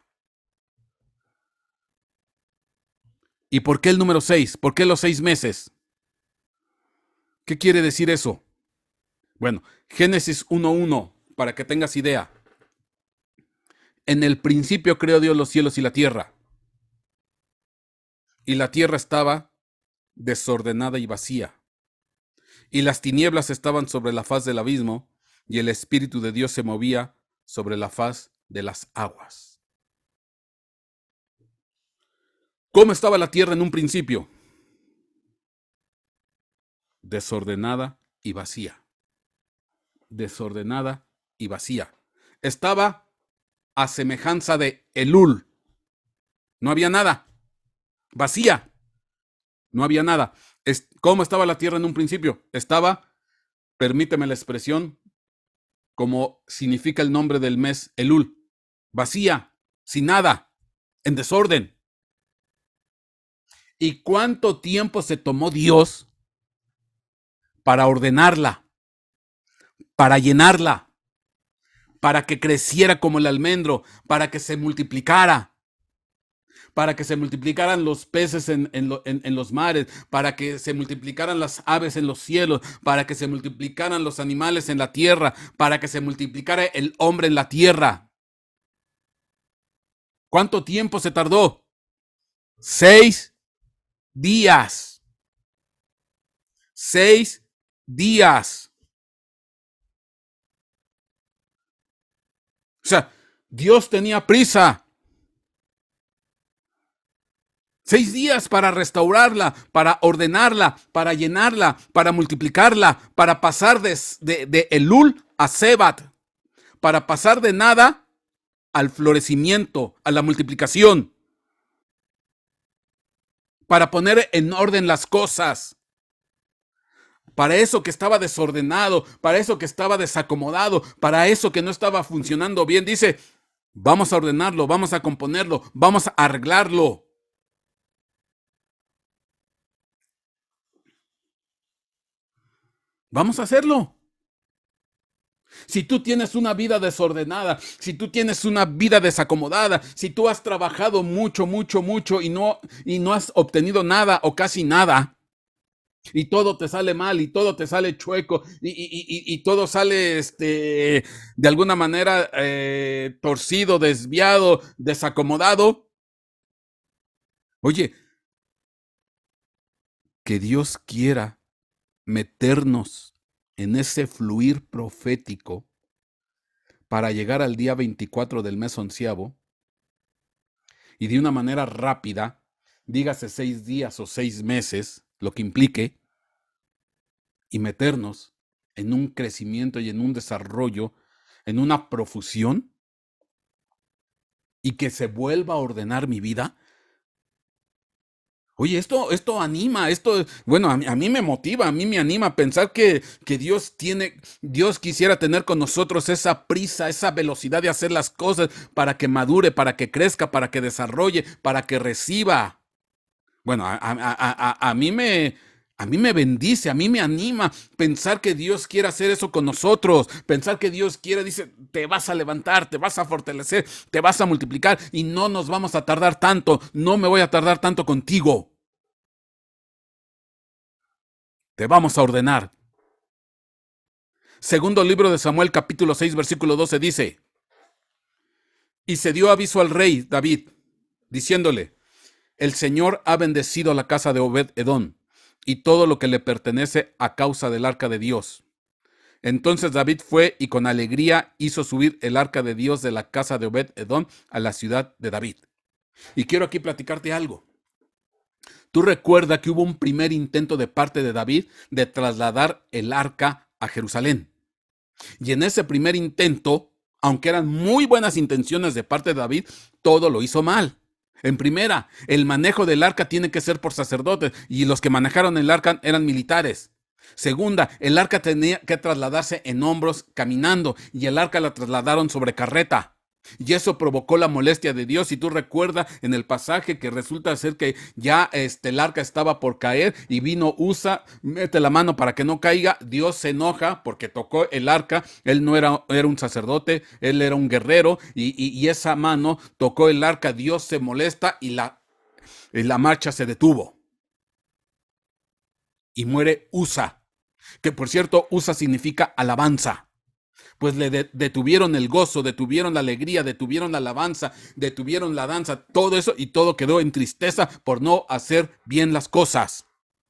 ¿Y por qué el número seis? ¿Por qué los seis meses? ¿Qué quiere decir eso? Bueno, Génesis uno uno, para que tengas idea. En el principio creó Dios los cielos y la tierra. Y la tierra estaba desordenada y vacía. Y las tinieblas estaban sobre la faz del abismo, y el Espíritu de Dios se movía sobre la faz de las aguas. ¿Cómo estaba la tierra en un principio? Desordenada y vacía. Desordenada y vacía. Estaba a semejanza de Elul. No había nada. Vacía. No había nada. ¿Cómo estaba la tierra en un principio? Estaba, permíteme la expresión, como significa el nombre del mes Elul. Vacía, sin nada, en desorden. ¿Y cuánto tiempo se tomó Dios para ordenarla, para llenarla, para que creciera como el almendro, para que se multiplicara? Para que se multiplicaran los peces en, en, lo, en, en los mares, para que se multiplicaran las aves en los cielos, para que se multiplicaran los animales en la tierra, para que se multiplicara el hombre en la tierra. ¿Cuánto tiempo se tardó? Seis días. Seis días. O sea, Dios tenía prisa. Seis días para restaurarla, para ordenarla, para llenarla, para multiplicarla, para pasar de, de, de Elul a Sebat, para pasar de nada al florecimiento, a la multiplicación, para poner en orden las cosas. Para eso que estaba desordenado, para eso que estaba desacomodado, para eso que no estaba funcionando bien, dice, vamos a ordenarlo, vamos a componerlo, vamos a arreglarlo. Vamos a hacerlo. Si tú tienes una vida desordenada, si tú tienes una vida desacomodada, si tú has trabajado mucho, mucho, mucho y no, y no has obtenido nada o casi nada, y todo te sale mal y todo te sale chueco y, y, y, y todo sale este, de alguna manera eh, torcido, desviado, desacomodado, oye, que Dios quiera meternos en ese fluir profético para llegar al día veinticuatro del mes onceavo y de una manera rápida, dígase seis días o seis meses, lo que implique, y meternos en un crecimiento y en un desarrollo, en una profusión, y que se vuelva a ordenar mi vida. Oye, esto, esto anima, esto, bueno, a mí, a mí me motiva, a mí me anima a pensar que, que Dios tiene, Dios quisiera tener con nosotros esa prisa, esa velocidad de hacer las cosas para que madure, para que crezca, para que desarrolle, para que reciba. Bueno, a, a, a, a, mí me, a mí me bendice, a mí me anima pensar que Dios quiere hacer eso con nosotros, pensar que Dios quiere, dice, te vas a levantar, te vas a fortalecer, te vas a multiplicar y no nos vamos a tardar tanto, no me voy a tardar tanto contigo. Te vamos a ordenar. Segundo libro de Samuel, capítulo seis, versículo doce dice, y se dio aviso al rey David, diciéndole, el Señor ha bendecido a la casa de Obed Edom y todo lo que le pertenece a causa del arca de Dios. Entonces David fue y con alegría hizo subir el arca de Dios de la casa de Obed-Edom a la ciudad de David. Y quiero aquí platicarte algo. Tú recuerda que hubo un primer intento de parte de David de trasladar el arca a Jerusalén. Y en ese primer intento, aunque eran muy buenas intenciones de parte de David, todo lo hizo mal. En primera, el manejo del arca tiene que ser por sacerdotes y los que manejaron el arca eran militares. Segunda, el arca tenía que trasladarse en hombros caminando y el arca la trasladaron sobre carreta. Y eso provocó la molestia de Dios. Y tú recuerdas en el pasaje que resulta ser que ya este, el arca estaba por caer y vino Usa, mete la mano para que no caiga. Dios se enoja porque tocó el arca. Él no era, era un sacerdote, él era un guerrero y, y, y esa mano tocó el arca. Dios se molesta y la, y la marcha se detuvo. Y muere Usa, que por cierto Usa significa alabanza. Pues le de detuvieron el gozo, detuvieron la alegría, detuvieron la alabanza, detuvieron la danza, todo eso y todo quedó en tristeza por no hacer bien las cosas.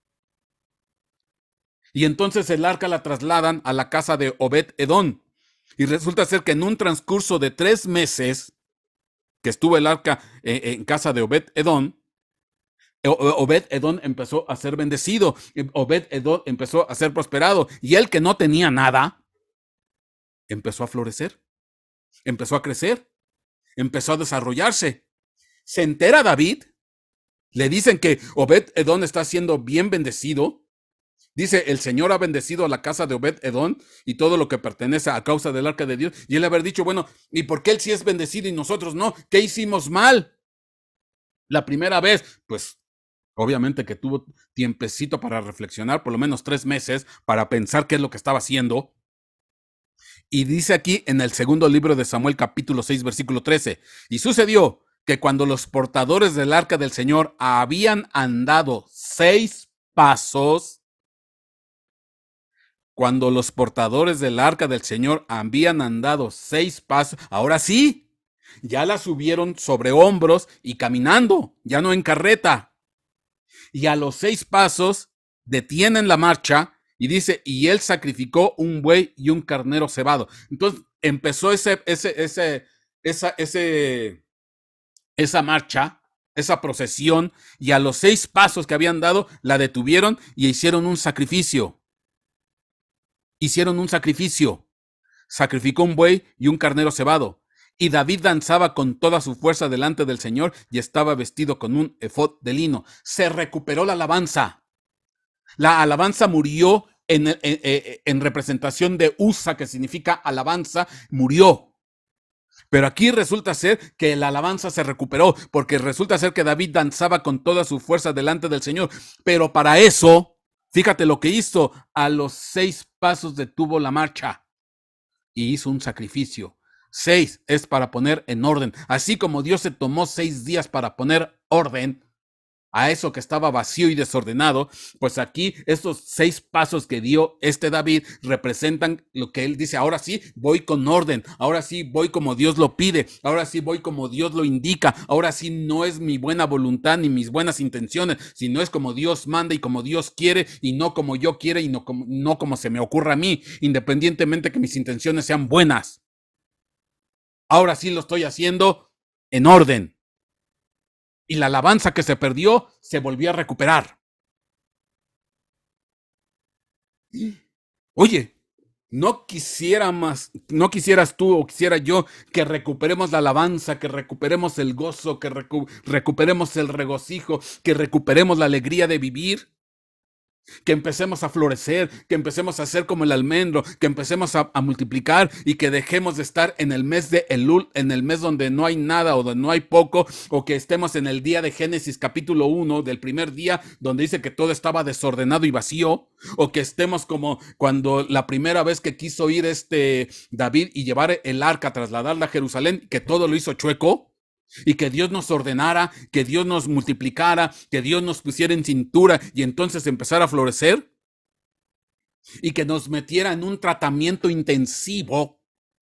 Y entonces el arca la trasladan a la casa de Obed-Edom. Y resulta ser que en un transcurso de tres meses que estuvo el arca eh, en casa de Obed-Edom, Obed-Edom empezó a ser bendecido, Obed-Edom empezó a ser prosperado, y él que no tenía nada, empezó a florecer, empezó a crecer, empezó a desarrollarse. Se entera David, le dicen que Obed-Edom está siendo bien bendecido. Dice, el Señor ha bendecido a la casa de Obed-Edom y todo lo que pertenece a causa del arca de Dios. Y él haber dicho, bueno, ¿y por qué él sí es bendecido y nosotros no? ¿Qué hicimos mal? La primera vez, pues obviamente que tuvo tiempecito para reflexionar, por lo menos tres meses, para pensar qué es lo que estaba haciendo. Y dice aquí en el segundo libro de Samuel, capítulo seis, versículo trece, y sucedió que cuando los portadores del arca del Señor habían andado seis pasos, cuando los portadores del arca del Señor habían andado seis pasos, ahora sí, ya la subieron sobre hombros y caminando, ya no en carreta. Y a los seis pasos detienen la marcha y dice, y él sacrificó un buey y un carnero cebado. Entonces empezó ese, ese, ese, esa, ese, esa marcha, esa procesión, y a los seis pasos que habían dado, la detuvieron y hicieron un sacrificio. Hicieron un sacrificio. Sacrificó un buey y un carnero cebado. Y David danzaba con toda su fuerza delante del Señor y estaba vestido con un efod de lino. Se recuperó la alabanza. La alabanza murió en, en, en representación de Usa, que significa alabanza, murió. Pero aquí resulta ser que la alabanza se recuperó, porque resulta ser que David danzaba con toda su fuerza delante del Señor. Pero para eso, fíjate lo que hizo, a los seis pasos detuvo la marcha y hizo un sacrificio. Seis es para poner en orden. Así como Dios se tomó seis días para poner orden a eso que estaba vacío y desordenado, pues aquí estos seis pasos que dio este David representan lo que él dice, ahora sí voy con orden, ahora sí voy como Dios lo pide, ahora sí voy como Dios lo indica, ahora sí no es mi buena voluntad ni mis buenas intenciones, sino es como Dios manda y como Dios quiere y no como yo quiero y no como, no como se me ocurra a mí, independientemente que mis intenciones sean buenas. Ahora sí lo estoy haciendo en orden. Y la alabanza que se perdió se volvió a recuperar. Oye, no quisiera más, no quisieras tú o quisiera yo que recuperemos la alabanza, que recuperemos el gozo, que recu recuperemos el regocijo, que recuperemos la alegría de vivir. Que empecemos a florecer, que empecemos a ser como el almendro, que empecemos a, a multiplicar y que dejemos de estar en el mes de Elul, en el mes donde no hay nada o donde no hay poco, o que estemos en el día de Génesis capítulo uno, del primer día, donde dice que todo estaba desordenado y vacío, o que estemos como cuando la primera vez que quiso ir este David y llevar el arca, trasladarla a Jerusalén, que todo lo hizo chueco. Y que Dios nos ordenara, que Dios nos multiplicara, que Dios nos pusiera en cintura y entonces empezara a florecer. Y que nos metiera en un tratamiento intensivo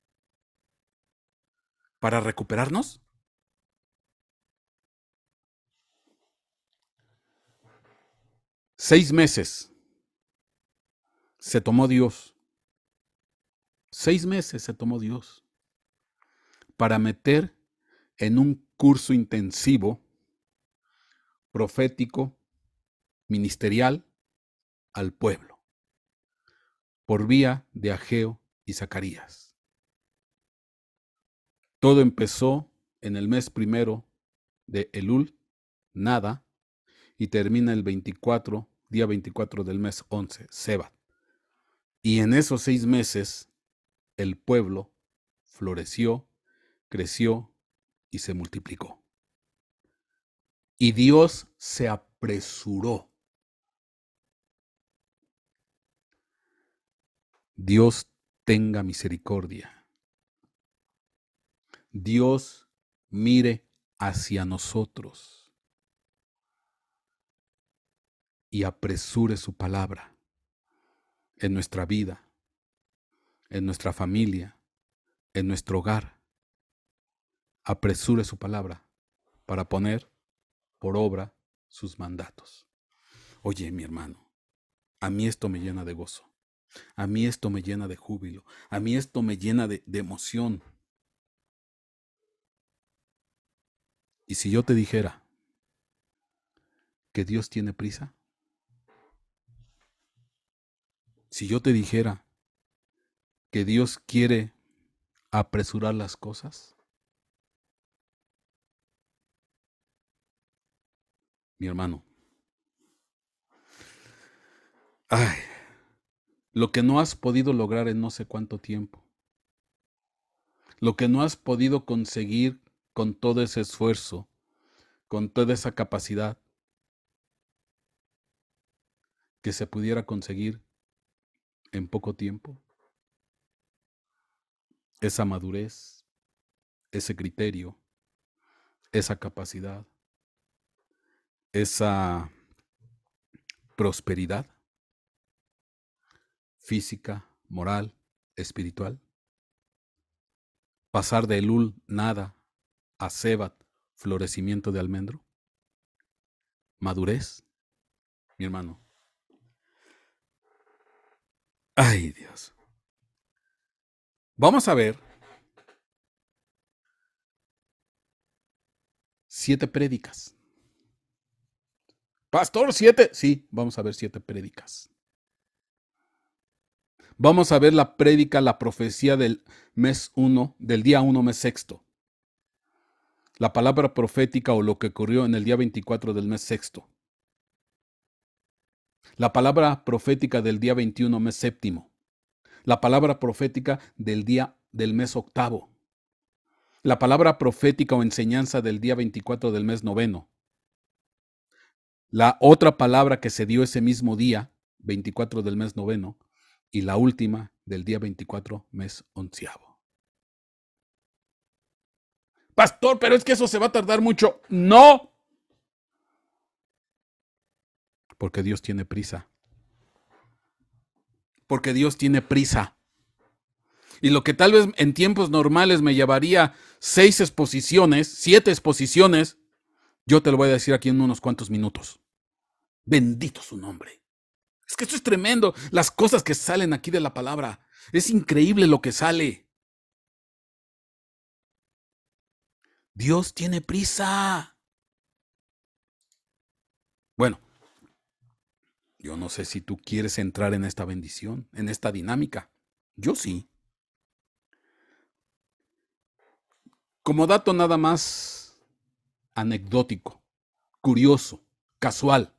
para recuperarnos. Seis meses se tomó Dios Seis meses se tomó Dios para meter en un curso intensivo, profético, ministerial, al pueblo, por vía de Ageo y Zacarías. Todo empezó en el mes primero de Elul, nada, y termina el veinticuatro, día veinticuatro del mes once, Sebat. Y en esos seis meses, el pueblo floreció, creció y se multiplicó. Y Dios se apresuró. Dios tenga misericordia. Dios mire hacia nosotros y apresure su palabra en nuestra vida, en nuestra familia, en nuestro hogar. Apresure su palabra para poner por obra sus mandatos. Oye, mi hermano, a mí esto me llena de gozo. A mí esto me llena de júbilo. A mí esto me llena de, de emoción. Y si yo te dijera que Dios tiene prisa, si yo te dijera que Dios quiere apresurar las cosas, mi hermano, ay, lo que no has podido lograr en no sé cuánto tiempo, lo que no has podido conseguir con todo ese esfuerzo, con toda esa capacidad, que se pudiera conseguir en poco tiempo, esa madurez, ese criterio, esa capacidad, esa prosperidad física, moral, espiritual. Pasar de Elul, nada, a Sebat, florecimiento de almendro. Madurez, mi hermano. Ay, Dios. Vamos a ver siete prédicas. Pastor, siete. Sí, vamos a ver siete prédicas. Vamos a ver la prédica, la profecía del mes uno, del día uno, mes sexto. La palabra profética o lo que ocurrió en el día veinticuatro del mes sexto. La palabra profética del día veintiuno, mes séptimo. La palabra profética del día del mes octavo. La palabra profética o enseñanza del día veinticuatro del mes noveno. La otra palabra que se dio ese mismo día, veinticuatro del mes noveno, y la última del día veinticuatro, mes onceavo. Pastor, pero es que eso se va a tardar mucho. No. Porque Dios tiene prisa. Porque Dios tiene prisa. Y lo que tal vez en tiempos normales me llevaría seis exposiciones, siete exposiciones, yo te lo voy a decir aquí en unos cuantos minutos. Bendito su nombre. Es que esto es tremendo. Las cosas que salen aquí de la palabra. Es increíble lo que sale. Dios tiene prisa. Bueno, yo no sé si tú quieres entrar en esta bendición, en esta dinámica. Yo sí. Como dato nada más anecdótico, curioso, casual.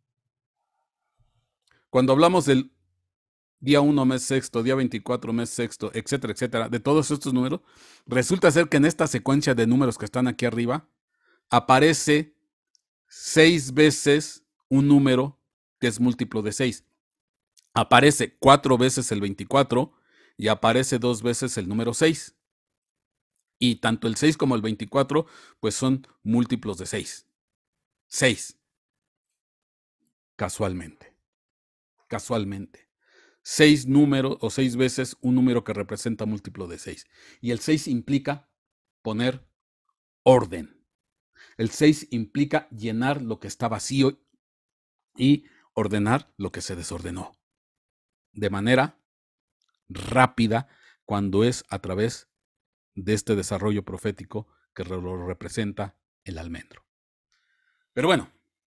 Cuando hablamos del día uno, mes sexto, día veinticuatro, mes sexto, etcétera, etcétera, de todos estos números, resulta ser que en esta secuencia de números que están aquí arriba, aparece seis veces un número que es múltiplo de seis. Aparece cuatro veces el veinticuatro y aparece dos veces el número seis. Y tanto el seis como el veinticuatro, pues son múltiplos de seis. seis. Casualmente. Casualmente. Seis números o seis veces un número que representa múltiplo de seis. Y el seis implica poner orden. El seis implica llenar lo que está vacío y ordenar lo que se desordenó. De manera rápida, cuando es a través de este desarrollo profético que lo representa el almendro. Pero bueno,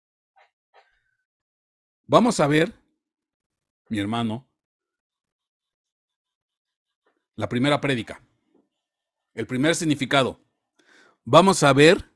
vamos a ver, mi hermano, la primera prédica, el primer significado. Vamos a ver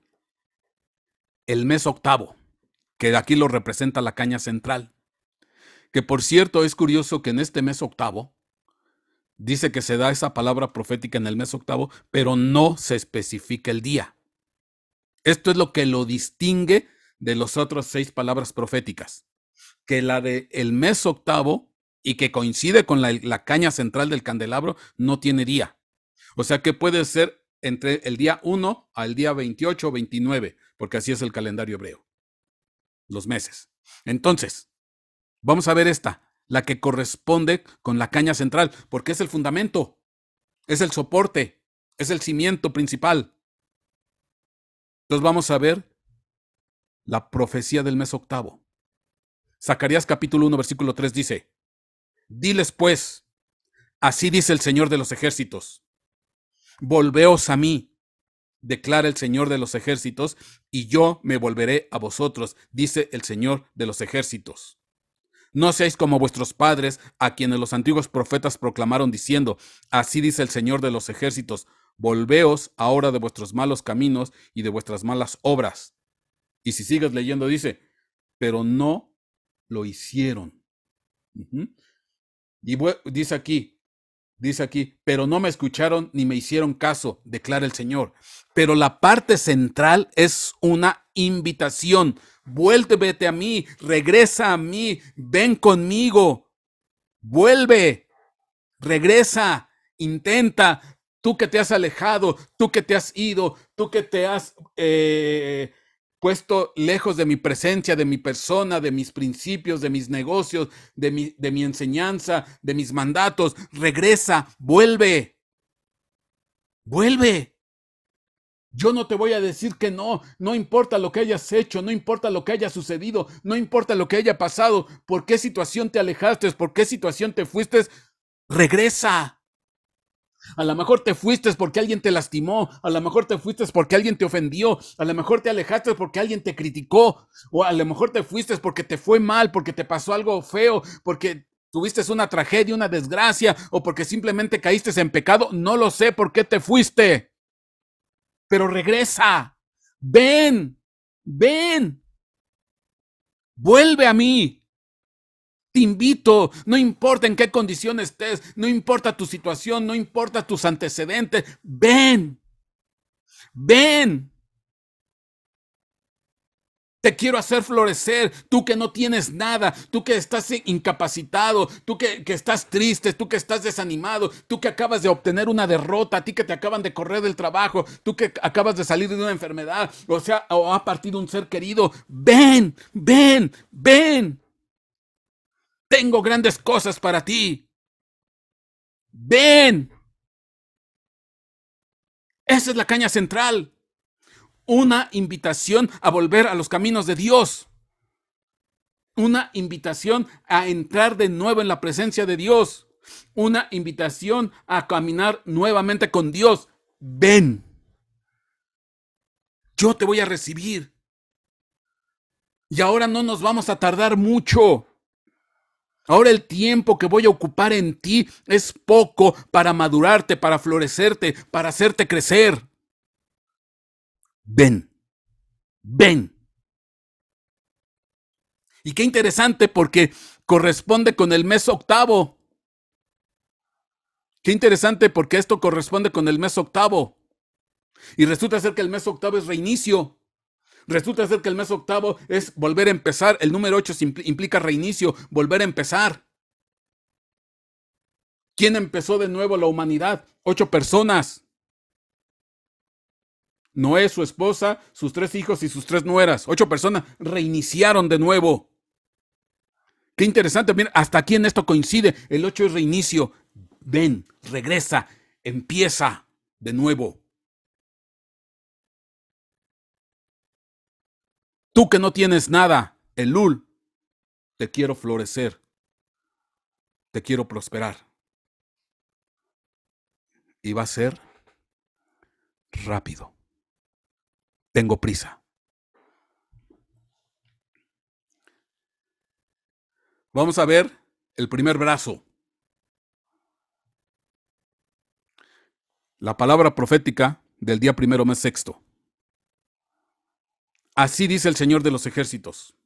el mes octavo, que aquí lo representa la caña central. Que por cierto es curioso que en este mes octavo dice que se da esa palabra profética en el mes octavo, pero no se especifica el día. Esto es lo que lo distingue de las otras seis palabras proféticas, que la del el mes octavo y que coincide con la, la caña central del candelabro no tiene día. O sea que puede ser entre el día uno al día veintiocho o veintinueve, porque así es el calendario hebreo, los meses. Entonces, vamos a ver esta, la que corresponde con la caña central, porque es el fundamento, es el soporte, es el cimiento principal. Entonces vamos a ver la profecía del mes octavo. Zacarías capítulo uno, versículo tres dice: diles pues, así dice el Señor de los ejércitos, volveos a mí, declara el Señor de los ejércitos, y yo me volveré a vosotros, dice el Señor de los ejércitos. No seáis como vuestros padres, a quienes los antiguos profetas proclamaron diciendo: así dice el Señor de los ejércitos, volveos ahora de vuestros malos caminos y de vuestras malas obras. Y si sigues leyendo dice: pero no lo hicieron. Uh-huh. Y dice aquí, dice aquí, pero no me escucharon ni me hicieron caso, declara el Señor. Pero la parte central es una invitación. Vuélvete a mí, regresa a mí, ven conmigo, vuelve, regresa, intenta. Tú que te has alejado, tú que te has ido, tú que te has eh, puesto lejos de mi presencia, de mi persona, de mis principios, de mis negocios, de mi, de mi enseñanza, de mis mandatos. Regresa, vuelve, vuelve. Yo no te voy a decir que no, no importa lo que hayas hecho, no importa lo que haya sucedido, no importa lo que haya pasado, por qué situación te alejaste, por qué situación te fuiste, regresa. A lo mejor te fuiste porque alguien te lastimó, a lo mejor te fuiste porque alguien te ofendió, a lo mejor te alejaste porque alguien te criticó, o a lo mejor te fuiste porque te fue mal, porque te pasó algo feo, porque tuviste una tragedia, una desgracia, o porque simplemente caíste en pecado. No lo sé por qué te fuiste, pero regresa, ven, ven, vuelve a mí. Te invito, no importa en qué condición estés, no importa tu situación, no importa tus antecedentes, ven, ven. Te quiero hacer florecer, tú que no tienes nada, tú que estás incapacitado, tú que, que estás triste, tú que estás desanimado, tú que acabas de obtener una derrota, a ti que te acaban de correr del trabajo, tú que acabas de salir de una enfermedad, o sea, o ha partido un ser querido. Ven, ven, ven. Tengo grandes cosas para ti. Ven. Esa es la caña central. Una invitación a volver a los caminos de Dios. Una invitación a entrar de nuevo en la presencia de Dios. Una invitación a caminar nuevamente con Dios. Ven. Yo te voy a recibir. Y ahora no nos vamos a tardar mucho. Ahora el tiempo que voy a ocupar en ti es poco para madurarte, para florecerte, para hacerte crecer. Ven, ven. Y qué interesante porque corresponde con el mes octavo. Qué interesante porque esto corresponde con el mes octavo. Y resulta ser que el mes octavo es reinicio. Resulta ser que el mes octavo es volver a empezar. El número ocho implica reinicio, volver a empezar. ¿Quién empezó de nuevo la humanidad? Ocho personas. Noé, su esposa, sus tres hijos y sus tres nueras. Ocho personas reiniciaron de nuevo. Qué interesante. Mira, hasta aquí en esto coincide. El ocho es reinicio. Ven, regresa, empieza de nuevo. Tú que no tienes nada, Elul, te quiero florecer. Te quiero prosperar. y va a ser rápido. Tengo prisa. Vamos a ver el primer brazo. La palabra profética del día primero mes sexto. Así dice el Señor de los ejércitos.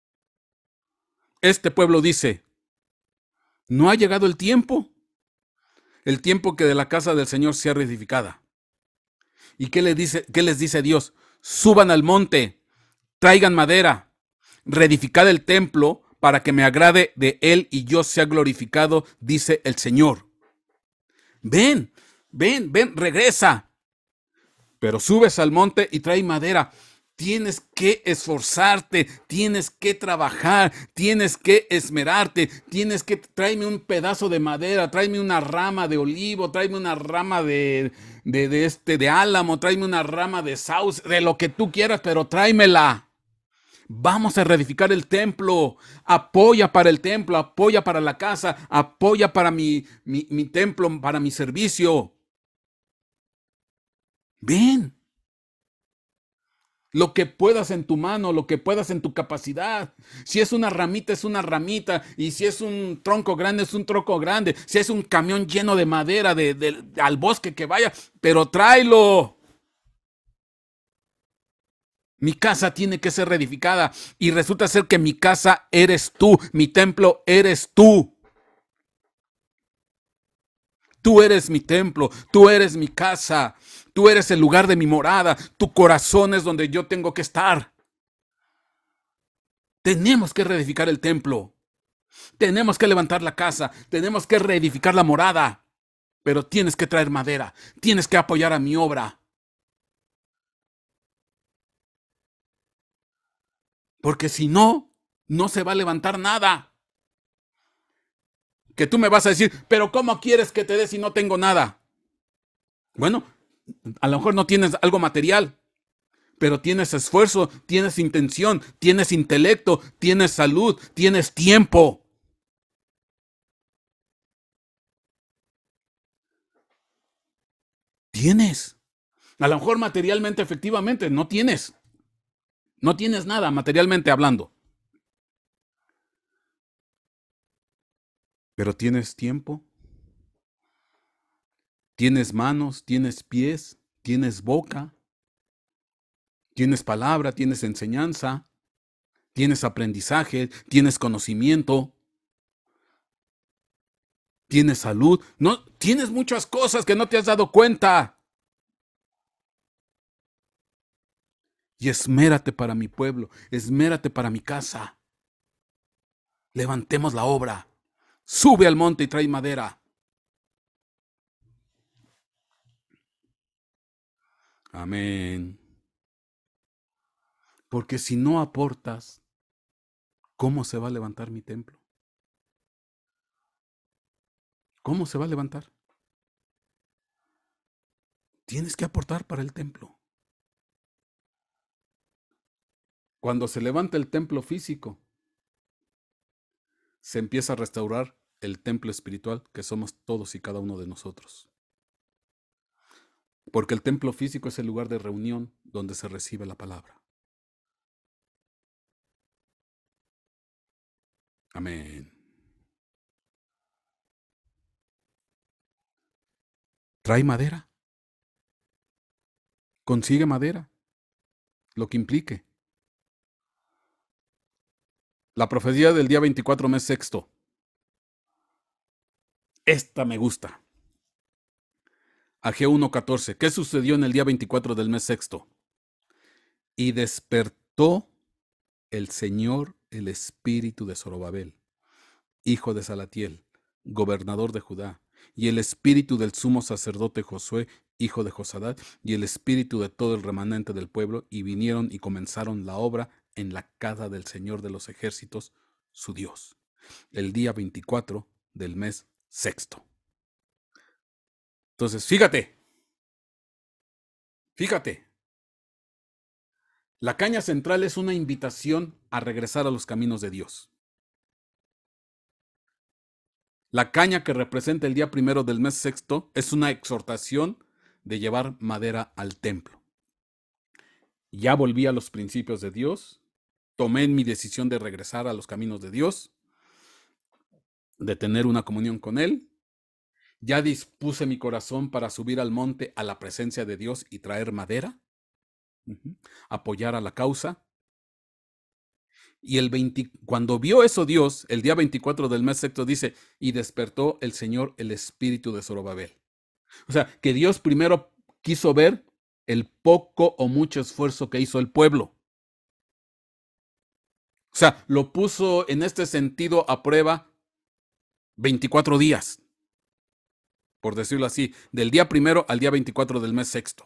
Este pueblo dice, ¿no ha llegado el tiempo? El tiempo que de la casa del Señor sea reedificada. ¿Y qué les dice, qué les dice Dios? Suban al monte, traigan madera, reedificad el templo para que me agrade de él y yo sea glorificado, dice el Señor. Ven, ven, ven, regresa. Pero subes al monte y trae madera. Tienes que esforzarte, tienes que trabajar, tienes que esmerarte, tienes que tráeme un pedazo de madera, tráeme una rama de olivo, tráeme una rama de, de, de este de álamo, tráeme una rama de sauce, de lo que tú quieras, pero tráemela. Vamos a reedificar el templo. Apoya para el templo, apoya para la casa, apoya para mi, mi, mi templo, para mi servicio. Ven. Lo que puedas en tu mano, lo que puedas en tu capacidad. Si es una ramita, es una ramita. Y si es un tronco grande, es un tronco grande. Si es un camión lleno de madera de, de, de, al bosque que vaya, pero tráelo. Mi casa tiene que ser reedificada. Y resulta ser que mi casa eres tú. Mi templo eres tú. Tú eres mi templo, tú eres mi casa, tú eres el lugar de mi morada, tu corazón es donde yo tengo que estar. Tenemos que reedificar el templo, tenemos que levantar la casa, tenemos que reedificar la morada, pero tienes que traer madera, tienes que apoyar a mi obra. Porque si no, no se va a levantar nada. Que tú me vas a decir, pero ¿cómo quieres que te dé si no tengo nada? Bueno, a lo mejor no tienes algo material, pero tienes esfuerzo, tienes intención, tienes intelecto, tienes salud, tienes tiempo. Tienes. A lo mejor materialmente, efectivamente, no tienes. No tienes nada materialmente hablando. Pero tienes tiempo. Tienes manos, tienes pies, tienes boca. Tienes palabra, tienes enseñanza. Tienes aprendizaje, tienes conocimiento. Tienes salud. No, tienes muchas cosas que no te has dado cuenta. Y esmérate para mi pueblo, esmérate para mi casa. Levantemos la obra. Sube al monte y trae madera. Amén. Porque si no aportas, ¿cómo se va a levantar mi templo? ¿Cómo se va a levantar? Tienes que aportar para el templo. Cuando se levanta el templo físico, se empieza a restaurar el templo espiritual que somos todos y cada uno de nosotros. Porque el templo físico es el lugar de reunión donde se recibe la palabra. Amén. ¿Trae madera? Consigue madera, lo que implique. La profecía del día veinticuatro, mes sexto. Esta me gusta. Ageo uno catorce. ¿Qué sucedió en el día veinticuatro del mes sexto? Y despertó el Señor el espíritu de Zorobabel, hijo de Salatiel, gobernador de Judá, y el espíritu del sumo sacerdote Josué, hijo de Josadat, y el espíritu de todo el remanente del pueblo, y vinieron y comenzaron la obra en la casa del Señor de los ejércitos, su Dios, el día veinticuatro del mes sexto. Entonces, fíjate, fíjate, la caña central es una invitación a regresar a los caminos de Dios. La caña que representa el día primero del mes sexto es una exhortación de llevar madera al templo. Ya volví a los principios de Dios, tomé mi decisión de regresar a los caminos de Dios, de tener una comunión con Él. Ya dispuse mi corazón para subir al monte a la presencia de Dios y traer madera, uh-huh, apoyar a la causa. Y el veinte, cuando vio eso Dios, el día veinticuatro del mes sexto dice, y despertó el Señor el espíritu de Zorobabel. O sea, que Dios primero quiso ver el poco o mucho esfuerzo que hizo el pueblo. O sea, lo puso en este sentido a prueba veinticuatro días, por decirlo así, del día primero al día veinticuatro del mes sexto.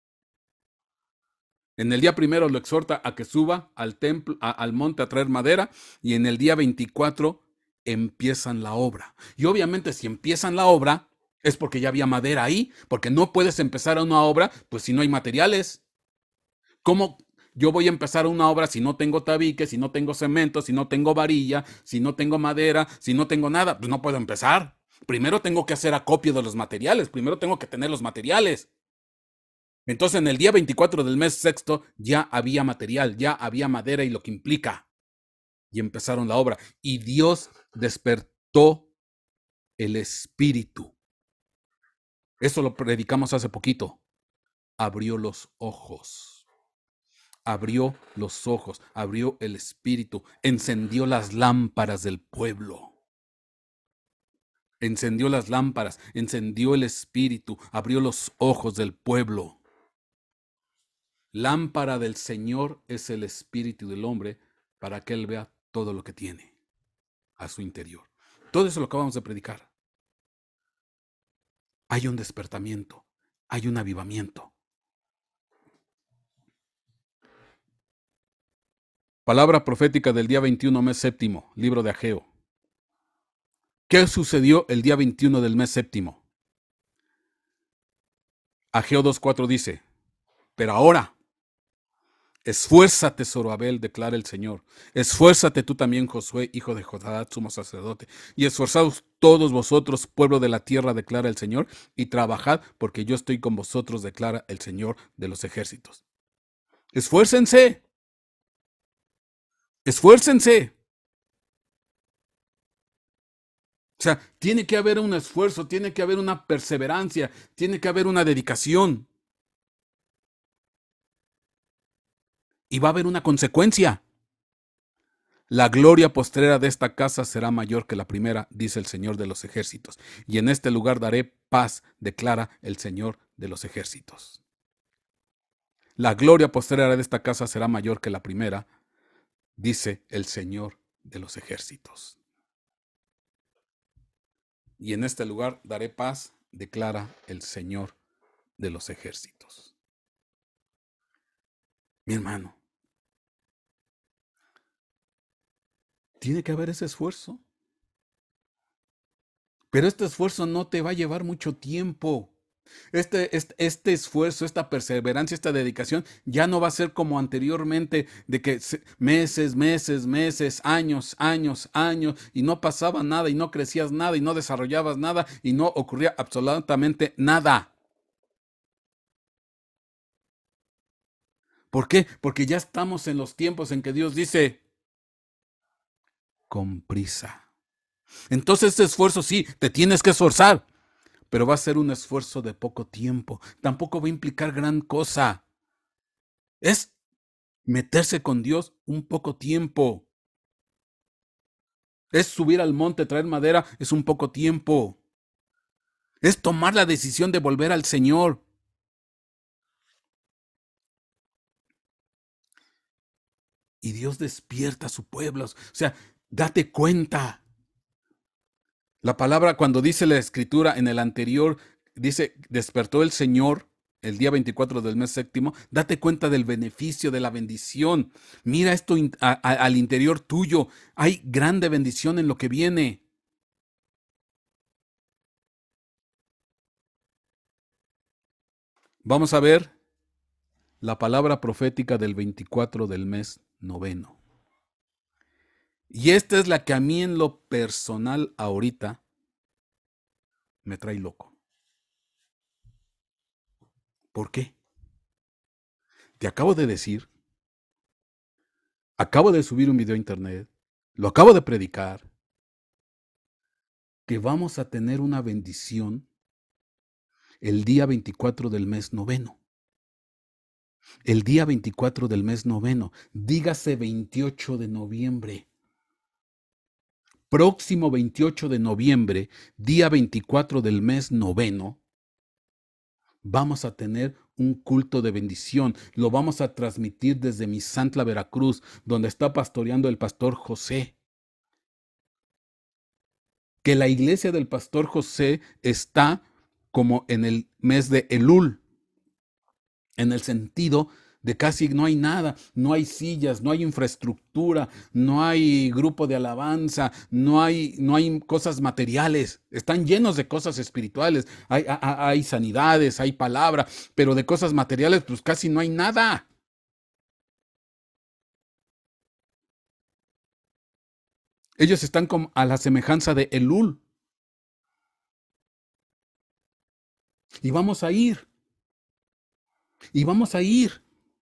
En el día primero lo exhorta a que suba al templo, a, al monte a traer madera, y en el día veinticuatro empiezan la obra. Y obviamente si empiezan la obra es porque ya había madera ahí, porque no puedes empezar una obra pues si no hay materiales. ¿Cómo yo voy a empezar una obra si no tengo tabique, si no tengo cemento, si no tengo varilla, si no tengo madera, si no tengo nada? Pues no puedo empezar. Primero tengo que hacer acopio de los materiales, primero tengo que tener los materiales. Entonces en el día veinticuatro del mes sexto ya había material, ya había madera y lo que implica. Y empezaron la obra. Y Dios despertó el espíritu. Eso lo predicamos hace poquito. Abrió los ojos. Abrió los ojos, abrió el espíritu, encendió las lámparas del pueblo. Encendió las lámparas, encendió el espíritu, abrió los ojos del pueblo. Lámpara del Señor es el espíritu del hombre para que él vea todo lo que tiene a su interior. Todo eso lo acabamos de predicar. Hay un despertamiento, hay un avivamiento. Palabra profética del día veintiuno, mes séptimo, libro de Ageo. ¿Qué sucedió el día veintiuno del mes séptimo? Ageo dos cuatro dice, pero ahora, esfuérzate, Zorobabel, declara el Señor. Esfuérzate tú también, Josué, hijo de Josadat, sumo sacerdote. Y esforzaos todos vosotros, pueblo de la tierra, declara el Señor, y trabajad, porque yo estoy con vosotros, declara el Señor de los ejércitos. Esfuércense. Esfuércense. O sea, tiene que haber un esfuerzo, tiene que haber una perseverancia, tiene que haber una dedicación. Y va a haber una consecuencia. La gloria postrera de esta casa será mayor que la primera, dice el Señor de los ejércitos. Y en este lugar daré paz, declara el Señor de los ejércitos. La gloria postrera de esta casa será mayor que la primera, dice el Señor de los ejércitos. Y en este lugar daré paz, declara el Señor de los ejércitos. Mi hermano, tiene que haber ese esfuerzo. Pero este esfuerzo no te va a llevar mucho tiempo. Este, este, este esfuerzo, esta perseverancia, esta dedicación ya no va a ser como anteriormente, de que meses, meses, meses, años, años, años, y no pasaba nada, y no crecías nada, y no desarrollabas nada, y no ocurría absolutamente nada. ¿Por qué? Porque ya estamos en los tiempos en que Dios dice, con prisa. Entonces este esfuerzo sí, te tienes que esforzar, pero va a ser un esfuerzo de poco tiempo. Tampoco va a implicar gran cosa. Es meterse con Dios un poco tiempo. Es subir al monte, traer madera, es un poco tiempo. Es tomar la decisión de volver al Señor. Y Dios despierta a su pueblo. O sea, date cuenta. La palabra, cuando dice la escritura en el anterior, dice, despertó el Señor el día veinticuatro del mes séptimo, date cuenta del beneficio, de la bendición. Mira esto a, a, al interior tuyo. Hay grande bendición en lo que viene. Vamos a ver la palabra profética del veinticuatro del mes noveno. Y esta es la que a mí en lo personal ahorita me trae loco. ¿Por qué? Te acabo de decir, acabo de subir un video a internet, lo acabo de predicar, que vamos a tener una bendición el día veinticuatro del mes noveno. El día veinticuatro del mes noveno, dígase veintiocho de noviembre. Próximo veintiocho de noviembre, día veinticuatro del mes noveno, vamos a tener un culto de bendición. Lo vamos a transmitir desde Misantla, Veracruz, donde está pastoreando el pastor José. Que la iglesia del pastor José está como en el mes de Elul, en el sentido de casi no hay nada, no hay sillas, no hay infraestructura, no hay grupo de alabanza, no hay, no hay cosas materiales, están llenos de cosas espirituales, hay, hay, hay sanidades, hay palabra, pero de cosas materiales pues casi no hay nada. Ellos están como a la semejanza de Elul. Y vamos a ir. Y vamos a ir.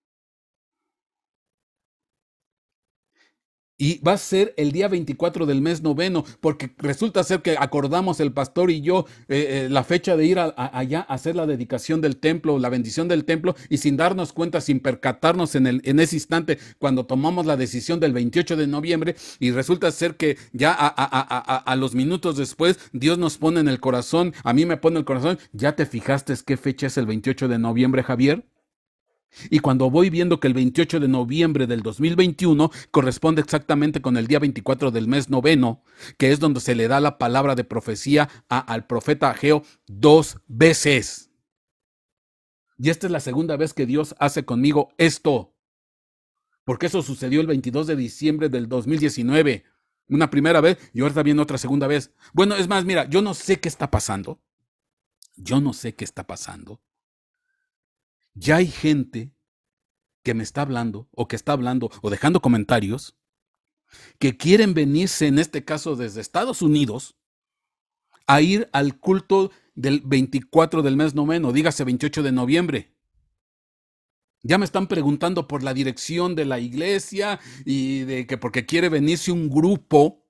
Y va a ser el día veinticuatro del mes noveno, porque resulta ser que acordamos el pastor y yo eh, eh, la fecha de ir a, a, allá a hacer la dedicación del templo, la bendición del templo, y sin darnos cuenta, sin percatarnos en, el, en ese instante, cuando tomamos la decisión del veintiocho de noviembre, y resulta ser que ya a, a, a, a, a los minutos después, Dios nos pone en el corazón, a mí me pone en el corazón, ¿ya te fijaste qué fecha es el veintiocho de noviembre, Javier? Y cuando voy viendo que el veintiocho de noviembre del dos mil veintiuno corresponde exactamente con el día veinticuatro del mes noveno, que es donde se le da la palabra de profecía a, al profeta Ageo dos veces. Y esta es la segunda vez que Dios hace conmigo esto, porque eso sucedió el veintidós de diciembre del dos mil diecinueve. Una primera vez y ahora viene otra segunda vez. Bueno, es más, mira, yo no sé qué está pasando. Yo no sé qué está pasando. Ya hay gente que me está hablando o que está hablando o dejando comentarios que quieren venirse, en este caso desde Estados Unidos, a ir al culto del veinticuatro del mes noveno, dígase veintiocho de noviembre. Ya me están preguntando por la dirección de la iglesia y de que porque quiere venirse un grupo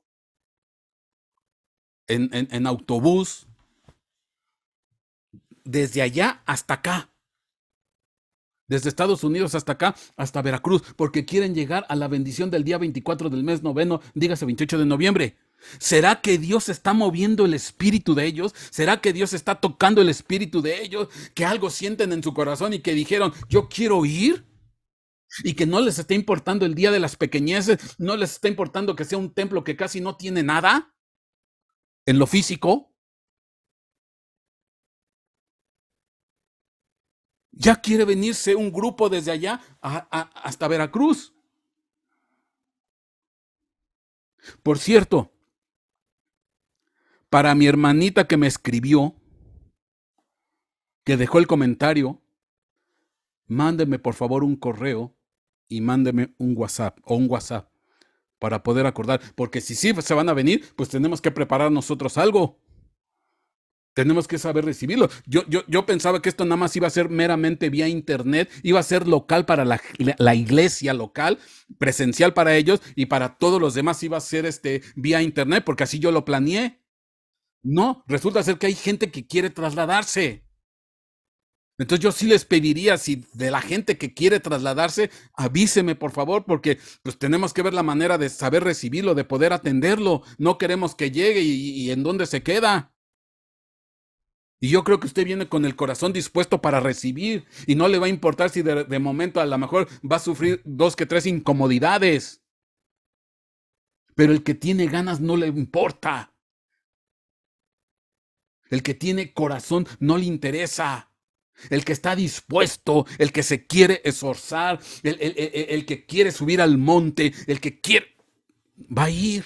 en, en, en autobús desde allá hasta acá. Desde Estados Unidos hasta acá, hasta Veracruz, porque quieren llegar a la bendición del día veinticuatro del mes noveno, dígase veintiocho de noviembre. ¿Será que Dios está moviendo el espíritu de ellos? ¿Será que Dios está tocando el espíritu de ellos? Que algo sienten en su corazón y que dijeron, yo quiero ir. Y que no les está importando el día de las pequeñeces, no les está importando que sea un templo que casi no tiene nada en lo físico. Ya quiere venirse un grupo desde allá a, a, hasta Veracruz. Por cierto, para mi hermanita que me escribió, que dejó el comentario, mándeme por favor un correo y mándeme un WhatsApp o un WhatsApp para poder acordar, porque si sí se van a venir, pues tenemos que preparar nosotros algo. Tenemos que saber recibirlo. Yo, yo, yo pensaba que esto nada más iba a ser meramente vía internet, iba a ser local para la, la iglesia local, presencial para ellos, y para todos los demás iba a ser este, vía internet, porque así yo lo planeé. No, resulta ser que hay gente que quiere trasladarse. Entonces yo sí les pediría, si de la gente que quiere trasladarse, avíseme por favor, porque pues tenemos que ver la manera de saber recibirlo, de poder atenderlo. No queremos que llegue y, y en dónde se queda. Y yo creo que usted viene con el corazón dispuesto para recibir y no le va a importar si de, de momento a lo mejor va a sufrir dos que tres incomodidades. Pero el que tiene ganas no le importa. El que tiene corazón no le interesa. El que está dispuesto, el que se quiere esforzar, el, el, el, el que quiere subir al monte, el que quiere, va a ir.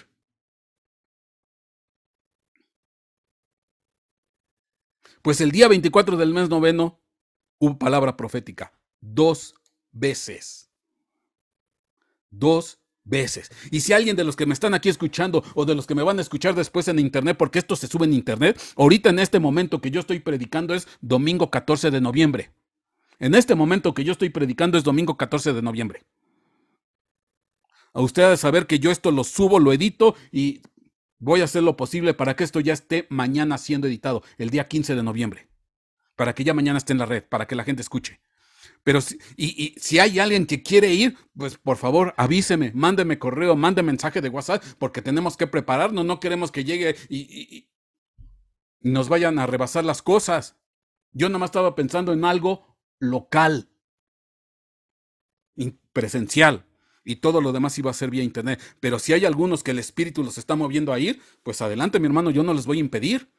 Pues el día veinticuatro del mes noveno hubo palabra profética. Dos veces. Dos veces. Y si alguien de los que me están aquí escuchando o de los que me van a escuchar después en internet, porque esto se sube en internet, ahorita en este momento que yo estoy predicando es domingo catorce de noviembre. En este momento que yo estoy predicando es domingo catorce de noviembre. A ustedes saber que yo esto lo subo, lo edito y voy a hacer lo posible para que esto ya esté mañana siendo editado, el día quince de noviembre. Para que ya mañana esté en la red, para que la gente escuche. Pero si, y, y si hay alguien que quiere ir, pues por favor avíseme, mándeme correo, mándeme mensaje de WhatsApp, porque tenemos que prepararnos, no queremos que llegue y, y, y nos vayan a rebasar las cosas. Yo nomás estaba pensando en algo local, presencial, y todo lo demás iba a ser vía internet. Pero si hay algunos que el espíritu los está moviendo a ir, pues adelante, mi hermano, yo no les voy a impedir.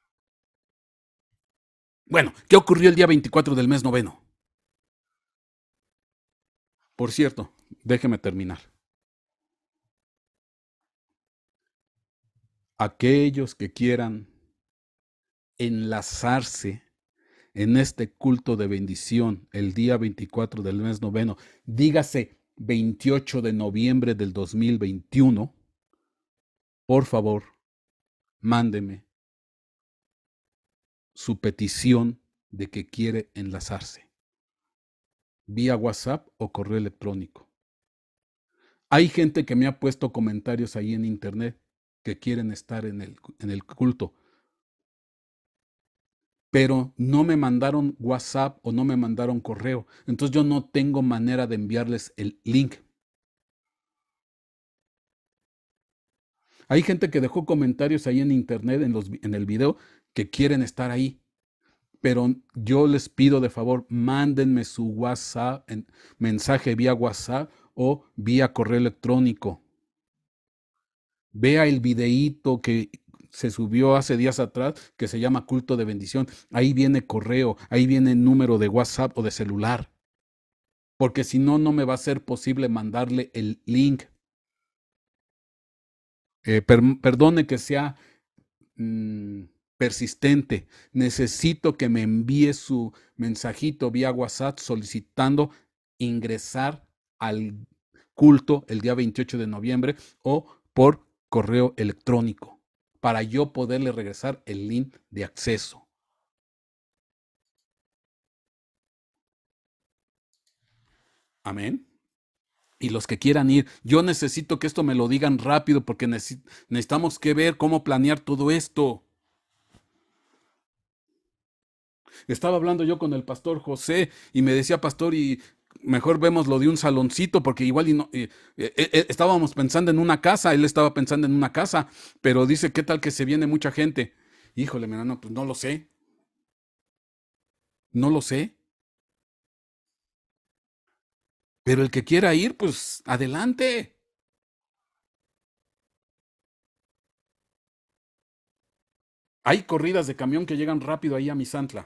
Bueno, ¿qué ocurrió el día veinticuatro del mes noveno? Por cierto, déjeme terminar. Aquellos que quieran enlazarse en este culto de bendición el día veinticuatro del mes noveno, dígase veintiocho de noviembre del dos mil veintiuno, por favor, mándeme su petición de que quiere enlazarse vía WhatsApp o correo electrónico. Hay gente que me ha puesto comentarios ahí en internet que quieren estar en el, en el culto, pero no me mandaron WhatsApp o no me mandaron correo. Entonces yo no tengo manera de enviarles el link. Hay gente que dejó comentarios ahí en internet, en, los, en el video, que quieren estar ahí. Pero yo les pido de favor, mándenme su WhatsApp, en, mensaje vía WhatsApp o vía correo electrónico. Vea el videíto que se subió hace días atrás, que se llama Culto de Bendición. Ahí viene correo, ahí viene número de WhatsApp o de celular. Porque si no, no me va a ser posible mandarle el link. Eh, per, perdone que sea mmm, persistente. Necesito que me envíe su mensajito vía WhatsApp solicitando ingresar al culto el día veintiocho de noviembre o por correo electrónico para yo poderle regresar el link de acceso. Amén. Y los que quieran ir, yo necesito que esto me lo digan rápido porque necesitamos que ver cómo planear todo esto. Estaba hablando yo con el pastor José y me decía, pastor, y mejor vemos lo de un saloncito porque igual y no, eh, eh, eh, estábamos pensando en una casa, él estaba pensando en una casa, pero dice, ¿qué tal que se viene mucha gente? Híjole, mi hermano, pues no lo sé. No lo sé. Pero el que quiera ir, pues adelante. Hay corridas de camión que llegan rápido ahí a Misantla.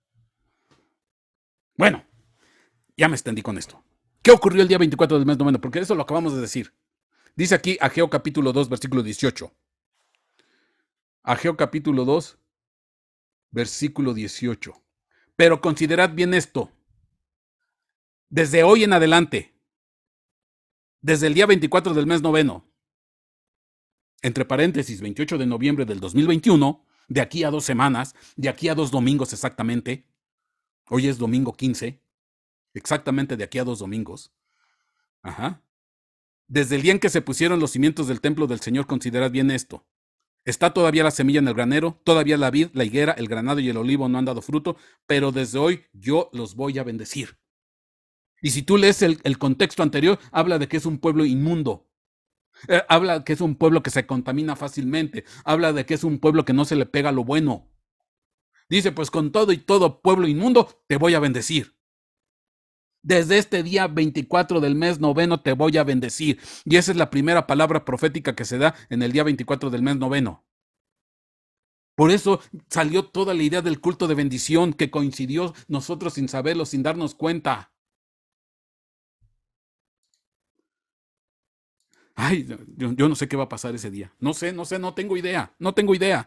Bueno, ya me extendí con esto. ¿Qué ocurrió el día veinticuatro del mes noveno? Porque eso lo acabamos de decir. Dice aquí Ageo capítulo dos, versículo dieciocho. Ageo capítulo dos, versículo dieciocho. Pero considerad bien esto. Desde hoy en adelante, desde el día veinticuatro del mes noveno, entre paréntesis, veintiocho de noviembre del dos mil veintiuno, de aquí a dos semanas, de aquí a dos domingos exactamente, hoy es domingo quince, exactamente de aquí a dos domingos, ajá. Desde el día en que se pusieron los cimientos del templo del Señor, considerad bien esto. Está todavía la semilla en el granero, todavía la vid, la higuera, el granado y el olivo no han dado fruto, pero desde hoy yo los voy a bendecir. Y si tú lees el, el contexto anterior, habla de que es un pueblo inmundo. Eh, habla que es un pueblo que se contamina fácilmente. Habla de que es un pueblo que no se le pega lo bueno. Dice, pues con todo y todo pueblo inmundo, te voy a bendecir. Desde este día veinticuatro del mes noveno te voy a bendecir. Y esa es la primera palabra profética que se da en el día veinticuatro del mes noveno. Por eso salió toda la idea del culto de bendición que coincidió nosotros sin saberlo, sin darnos cuenta. Ay, yo, yo no sé qué va a pasar ese día. No sé, no sé, no tengo idea. No tengo idea.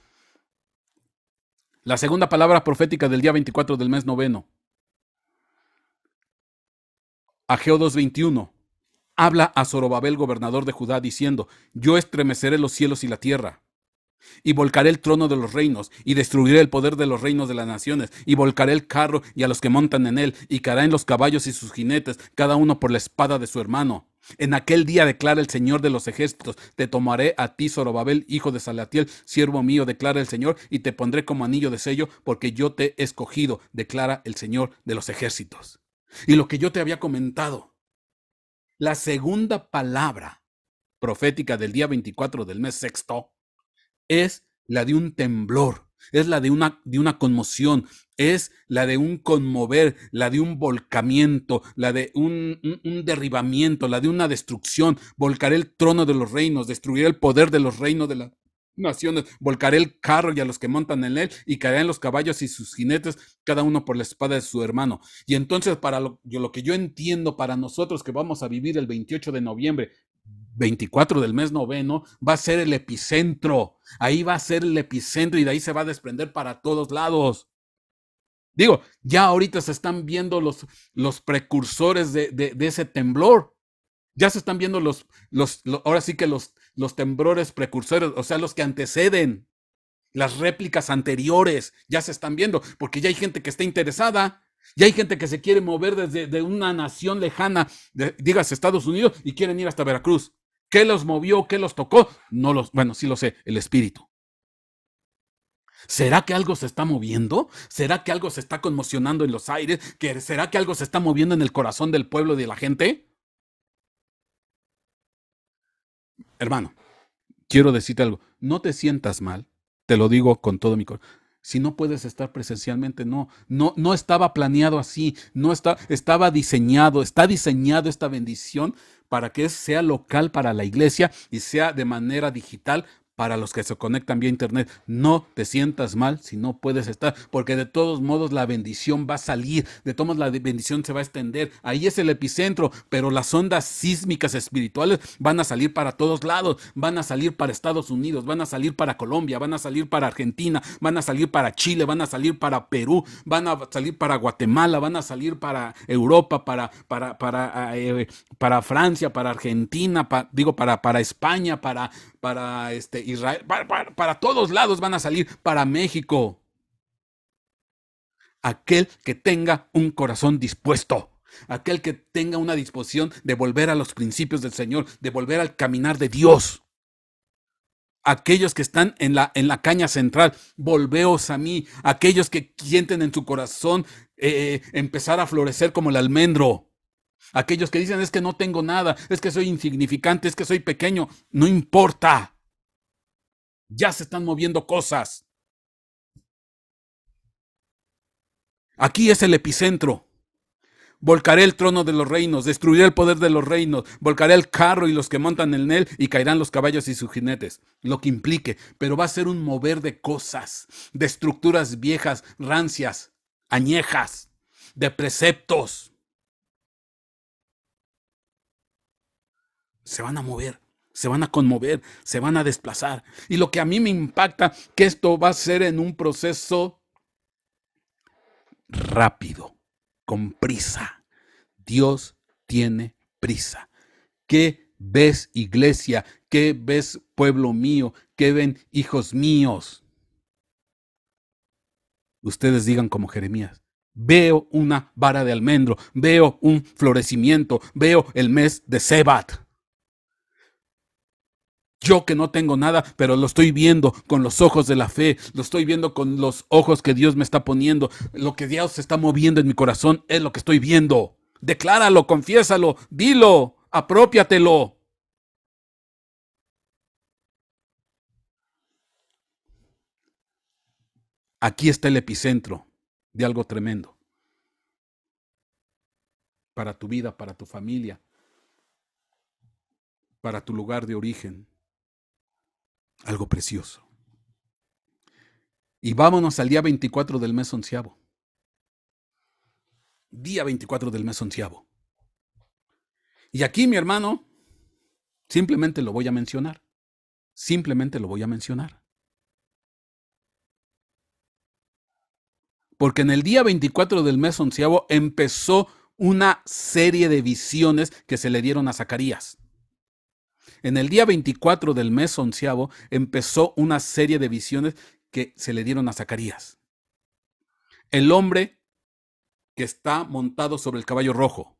La segunda palabra profética del día veinticuatro del mes noveno. Ageo dos veintiuno. habla a Zorobabel, gobernador de Judá, diciendo: yo estremeceré los cielos y la tierra, y volcaré el trono de los reinos, y destruiré el poder de los reinos de las naciones, y volcaré el carro y a los que montan en él, y caerán los caballos y sus jinetes, cada uno por la espada de su hermano. En aquel día, declara el Señor de los ejércitos, te tomaré a ti, Zorobabel, hijo de Salatiel, siervo mío, declara el Señor, y te pondré como anillo de sello, porque yo te he escogido, declara el Señor de los ejércitos. Y lo que yo te había comentado, la segunda palabra profética del día veinticuatro del mes sexto es la de un temblor, es la de una, de una conmoción, es la de un conmover, la de un volcamiento, la de un, un, un derribamiento, la de una destrucción. Volcaré el trono de los reinos, destruiré el poder de los reinos de las naciones, volcaré el carro y a los que montan en él, y caerán los caballos y sus jinetes, cada uno por la espada de su hermano. Y entonces, para lo, yo, lo que yo entiendo para nosotros que vamos a vivir el veintiocho de noviembre, veinticuatro del mes noveno, va a ser el epicentro. Ahí va a ser el epicentro y de ahí se va a desprender para todos lados. Digo, ya ahorita se están viendo los, los precursores de, de, de ese temblor. Ya se están viendo los, los, los, ahora sí que los, los temblores precursores, o sea, los que anteceden, las réplicas anteriores, ya se están viendo, porque ya hay gente que está interesada. Ya hay gente que se quiere mover desde de una nación lejana, de, digas Estados Unidos, y quieren ir hasta Veracruz. ¿Qué los movió? ¿Qué los tocó? No los, bueno, sí lo sé, el espíritu. ¿Será que algo se está moviendo? ¿Será que algo se está conmocionando en los aires? ¿Será que algo se está moviendo en el corazón del pueblo y de la gente? Hermano, quiero decirte algo. No te sientas mal, te lo digo con todo mi corazón. Si no puedes estar presencialmente, no, no, no estaba planeado así, no está, estaba diseñado, está diseñado esta bendición para que sea local para la iglesia y sea de manera digital para los que se conectan vía internet. No te sientas mal si no puedes estar, porque de todos modos la bendición va a salir, de todos modos la bendición se va a extender. Ahí es el epicentro, pero las ondas sísmicas espirituales van a salir para todos lados, van a salir para Estados Unidos, van a salir para Colombia, van a salir para Argentina, van a salir para Chile, van a salir para Perú, van a salir para Guatemala, van a salir para Europa, para, para, para, eh, para Francia, para Argentina, pa, digo, para, para España, para, para este, Israel, para, para, para todos lados van a salir, para México. Aquel que tenga un corazón dispuesto, aquel que tenga una disposición de volver a los principios del Señor, de volver al caminar de Dios. Aquellos que están en la, en la caña central, volveos a mí. Aquellos que sienten en su corazón eh, empezar a florecer como el almendro. Aquellos que dicen, es que no tengo nada, es que soy insignificante, es que soy pequeño. No importa. Ya se están moviendo cosas. Aquí es el epicentro. Volcaré el trono de los reinos, destruiré el poder de los reinos, volcaré el carro y los que montan en él, y caerán los caballos y sus jinetes, lo que implique, pero va a ser un mover de cosas, de estructuras viejas, rancias, añejas, de preceptos. Se van a mover, se van a conmover, se van a desplazar. Y lo que a mí me impacta, que esto va a ser en un proceso rápido, con prisa. Dios tiene prisa. ¿Qué ves, iglesia? ¿Qué ves, pueblo mío? ¿Qué ven, hijos míos? Ustedes digan como Jeremías: veo una vara de almendro, veo un florecimiento, veo el mes de Sebat. Yo que no tengo nada, pero lo estoy viendo con los ojos de la fe, lo estoy viendo con los ojos que Dios me está poniendo. Lo que Dios está moviendo en mi corazón es lo que estoy viendo. Decláralo, confiésalo, dilo, apropiatelo. Aquí está el epicentro de algo tremendo. Para tu vida, para tu familia, para tu lugar de origen. Algo precioso. Y vámonos al día veinticuatro del mes onceavo. Día veinticuatro del mes onceavo. Y aquí, mi hermano, simplemente lo voy a mencionar. Simplemente lo voy a mencionar. Porque en el día veinticuatro del mes onceavo empezó una serie de visiones que se le dieron a Zacarías. En el día veinticuatro del mes onceavo empezó una serie de visiones que se le dieron a Zacarías. El hombre que está montado sobre el caballo rojo.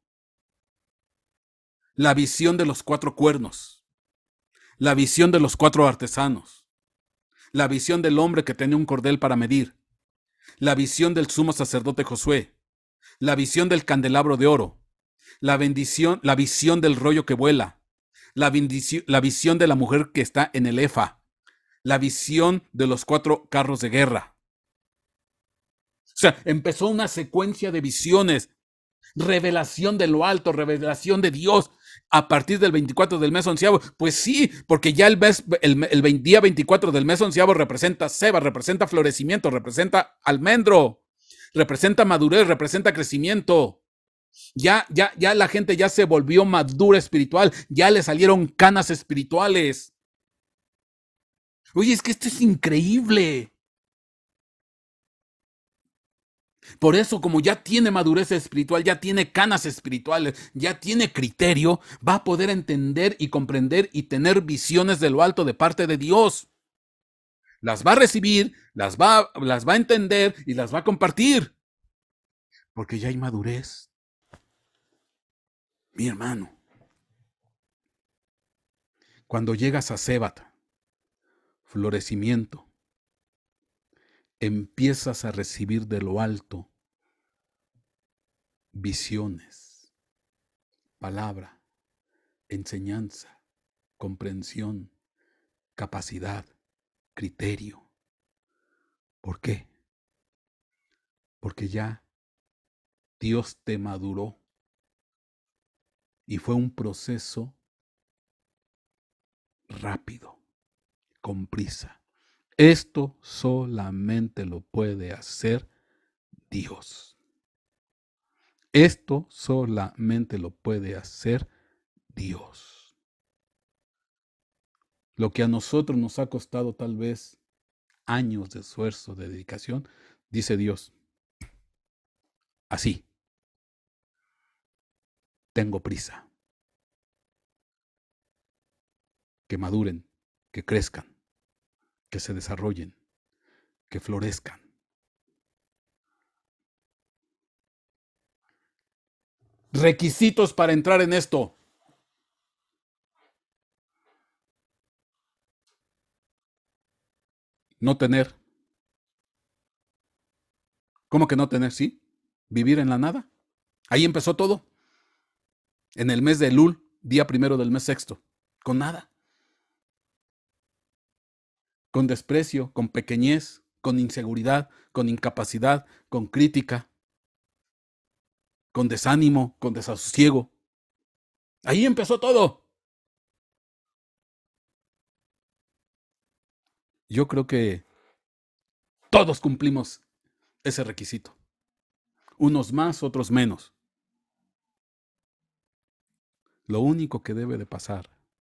La visión de los cuatro cuernos. La visión de los cuatro artesanos. La visión del hombre que tenía un cordel para medir. La visión del sumo sacerdote Josué. La visión del candelabro de oro. La bendición, la visión del rollo que vuela. La, bendición, la visión de la mujer que está en el efa. La visión de los cuatro carros de guerra. O sea, empezó una secuencia de visiones, revelación de lo alto, revelación de Dios a partir del veinticuatro del mes onceavo. Pues sí, porque ya el, mes, el, el día veinticuatro del mes onceavo representa ceba, representa florecimiento, representa almendro, representa madurez, representa crecimiento. Ya, ya, ya la gente ya se volvió madura espiritual, ya le salieron canas espirituales. Oye, es que esto es increíble. Por eso, como ya tiene madurez espiritual, ya tiene canas espirituales, ya tiene criterio, va a poder entender y comprender y tener visiones de lo alto de parte de Dios. Las va a recibir, las va, las va a entender y las va a compartir. Porque ya hay madurez. Mi hermano, cuando llegas a Sebat, florecimiento, empiezas a recibir de lo alto visiones, palabra, enseñanza, comprensión, capacidad, criterio. ¿Por qué? Porque ya Dios te maduró y fue un proceso rápido, con prisa. Esto solamente lo puede hacer Dios. Esto solamente lo puede hacer Dios. Lo que a nosotros nos ha costado tal vez años de esfuerzo, de dedicación, dice Dios, así, tengo prisa. Que maduren, que crezcan, que se desarrollen, que florezcan. Requisitos para entrar en esto. No tener. ¿Cómo que no tener? Sí. Vivir en la nada. Ahí empezó todo. En el mes de Elul, día primero del mes sexto. Con nada. Con desprecio, con pequeñez, con inseguridad, con incapacidad, con crítica, con desánimo, con desasosiego. Ahí empezó todo. Yo creo que todos cumplimos ese requisito. Unos más, otros menos. Lo único que debe de pasar,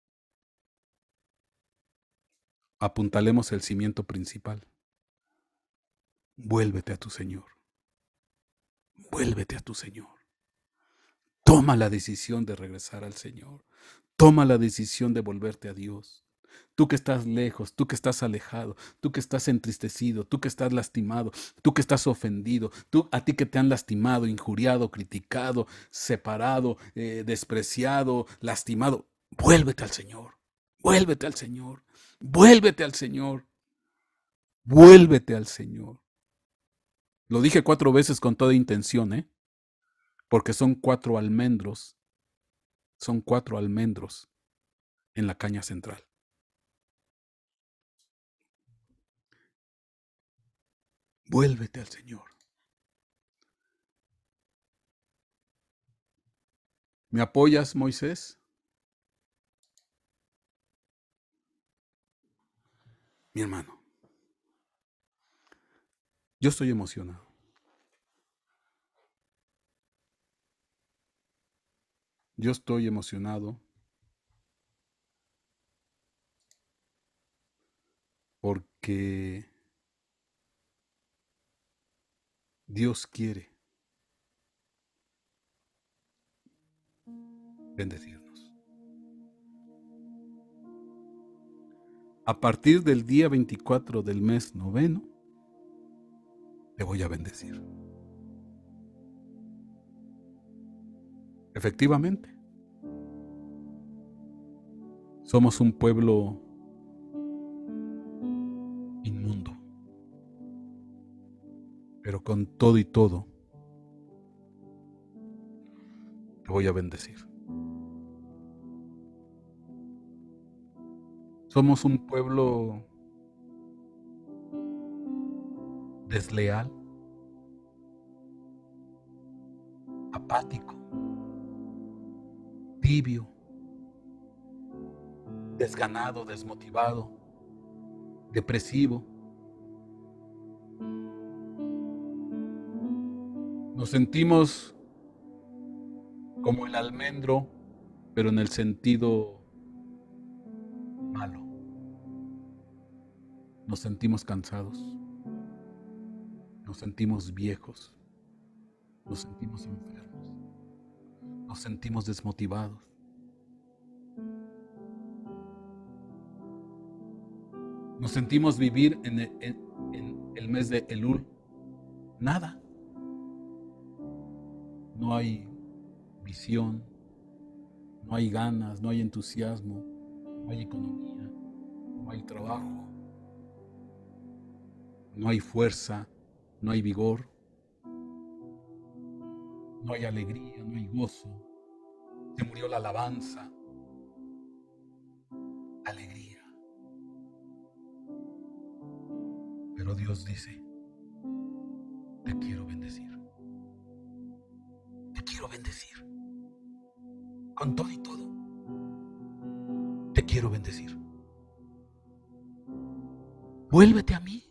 apuntalemos el cimiento principal. Vuélvete a tu Señor. Vuélvete a tu Señor. Toma la decisión de regresar al Señor. Toma la decisión de volverte a Dios. Tú que estás lejos, tú que estás alejado, tú que estás entristecido, tú que estás lastimado, tú que estás ofendido, tú a ti que te han lastimado, injuriado, criticado, separado, eh, despreciado, lastimado, vuélvete al Señor. Vuélvete al Señor. Vuélvete al Señor. Vuélvete al Señor. Lo dije cuatro veces con toda intención, ¿eh? Porque son cuatro almendros, son cuatro almendros en la caña central. Vuélvete al Señor. ¿Me apoyas, Moisés? Mi hermano, yo estoy emocionado. Yo estoy emocionado porque Dios quiere bendecirnos. A partir del día veinticuatro del mes noveno, te voy a bendecir. Efectivamente, somos un pueblo inmundo, pero con todo y todo, te voy a bendecir. Somos un pueblo desleal, apático, tibio, desganado, desmotivado, depresivo. Nos sentimos como el almendro, pero en el sentido malo. Nos sentimos cansados, nos sentimos viejos, nos sentimos enfermos, nos sentimos desmotivados. Nos sentimos vivir en el, en, en el mes de Elul. Nada. No hay visión, no hay ganas, no hay entusiasmo, no hay economía, no hay trabajo, no hay fuerza, no hay vigor, no hay alegría, no hay gozo. Se murió la alabanza, alegría. Pero Dios dice, te quiero bendecir. Te quiero bendecir. Con todo y todo, te quiero bendecir. Vuélvete a mí.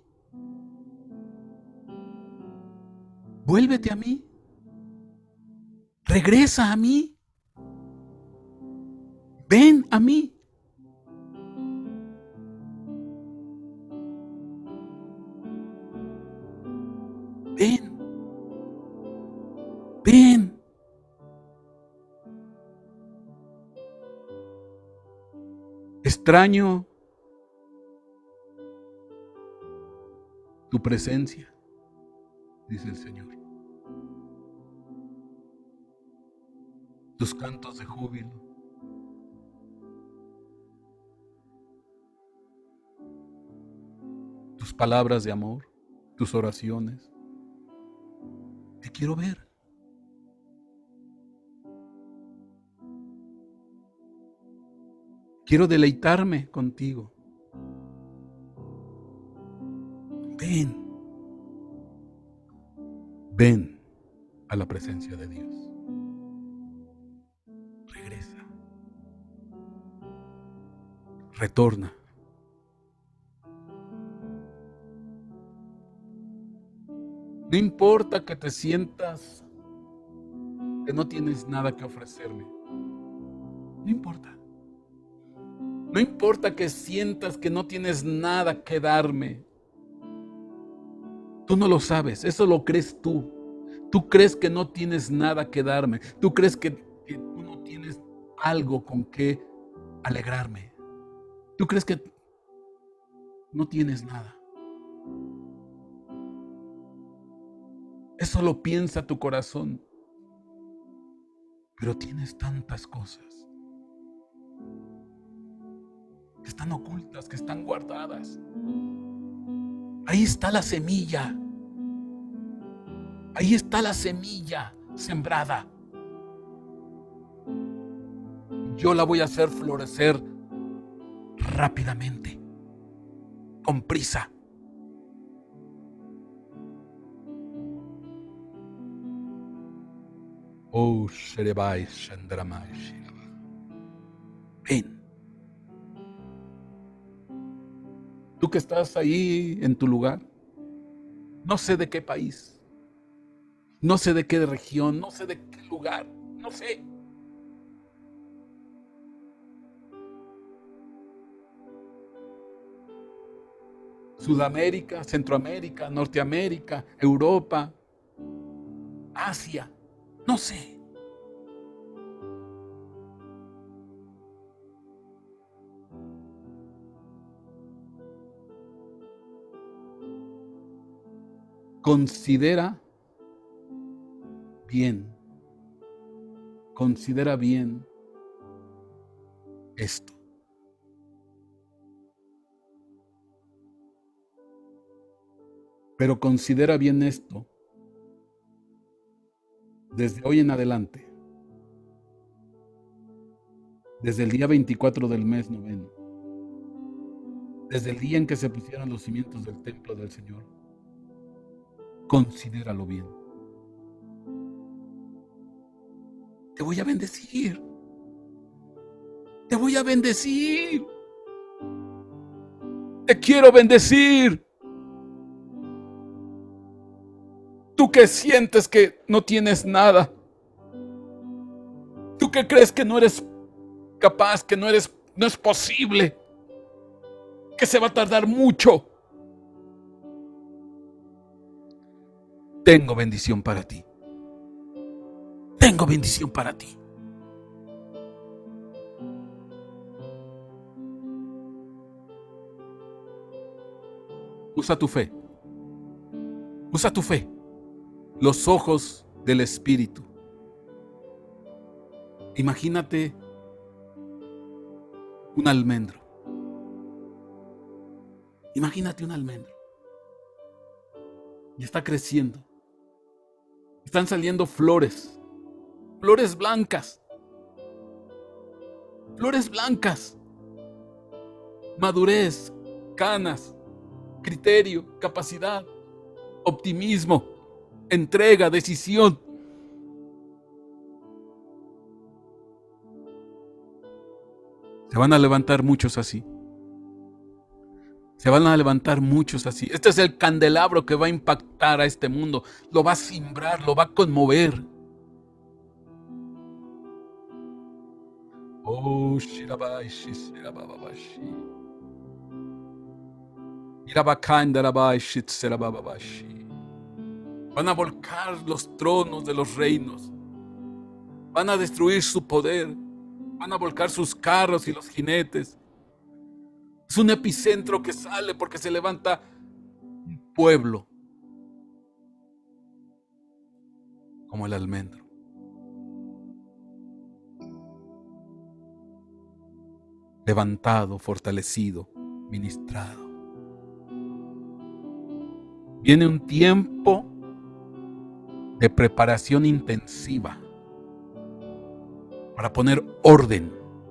Vuélvete a mí. Regresa a mí. Ven a mí. Ven. Ven. Extraño tu presencia, dice el Señor. Tus cantos de júbilo. Tus palabras de amor, tus oraciones. Te quiero ver. Quiero deleitarme contigo. Ven. Ven a la presencia de Dios. Regresa. Retorna. No importa que te sientas que no tienes nada que ofrecerme. No importa. No importa que sientas que no tienes nada que darme. Tú no lo sabes, eso lo crees tú. Tú crees que no tienes nada que darme. Tú crees que, que tú no tienes algo con que alegrarme. Tú crees que no tienes nada. Eso lo piensa tu corazón. Pero tienes tantas cosas que están ocultas, que están guardadas. Ahí está la semilla. Ahí está la semilla sembrada. Yo la voy a hacer florecer rápidamente, con prisa. Oh, Sherebai, Shandramai, Shiraba. Ven. Tú que estás ahí en tu lugar, no sé de qué país, no sé de qué región, no sé de qué lugar, no sé. Sudamérica, Centroamérica, Norteamérica, Europa, Asia, no sé. considera bien, considera bien esto. Pero considera bien esto desde hoy en adelante, desde el día veinticuatro del mes noveno, desde el día en que se pusieron los cimientos del templo del Señor. Considéralo bien. Te voy a bendecir. Te voy a bendecir. Te quiero bendecir. Tú que sientes que no tienes nada. Tú que crees que no eres capaz, que no eres, no es posible, que se va a tardar mucho. Tengo bendición para ti. Tengo bendición para ti. Usa tu fe. Usa tu fe. Los ojos del Espíritu. Imagínate un almendro. Imagínate un almendro. Y está creciendo. Están saliendo flores. Flores blancas. Flores blancas. Madurez, canas, criterio, capacidad, optimismo, entrega, decisión. Se van a levantar muchos así. Se van a levantar muchos así. Este es el candelabro que va a impactar a este mundo. Lo va a simbrar, lo va a conmover. Oh, shirabai, shirababashi. Irabakandarabai, shitserababashi. Van a volcar los tronos de los reinos. Van a destruir su poder. Van a volcar sus carros y los jinetes. Es un epicentro que sale porque se levanta un pueblo como el almendro. Levantado, fortalecido, ministrado. Viene un tiempo de preparación intensiva para poner orden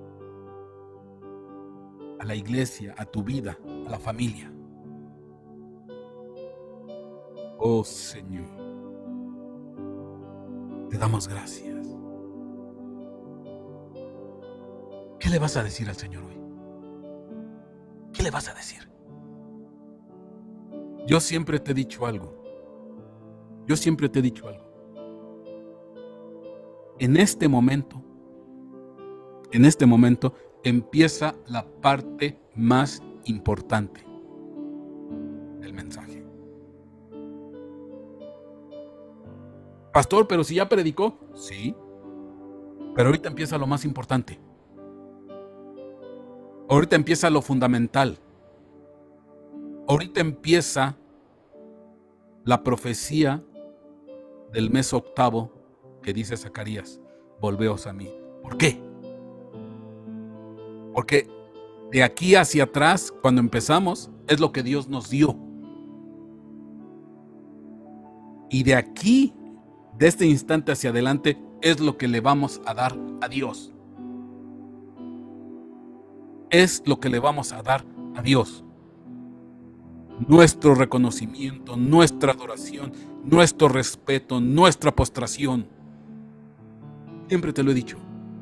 a la iglesia, a tu vida, a la familia. Oh Señor, te damos gracias. ¿Qué le vas a decir al Señor hoy? ¿Qué le vas a decir? Yo siempre te he dicho algo. Yo siempre te he dicho algo. En este momento, en este momento empieza la parte más importante del mensaje. Pastor, pero si ya predicó, sí, pero ahorita empieza lo más importante. Ahorita empieza lo fundamental. Ahorita empieza la profecía del mes octavo que dice Zacarías, volveos a mí. ¿Por qué? Porque de aquí hacia atrás, cuando empezamos, es lo que Dios nos dio. Y de aquí, de este instante hacia adelante, es lo que le vamos a dar a Dios. Es lo que le vamos a dar a Dios. Nuestro reconocimiento, nuestra adoración, nuestro respeto, nuestra postración. Siempre te lo he dicho.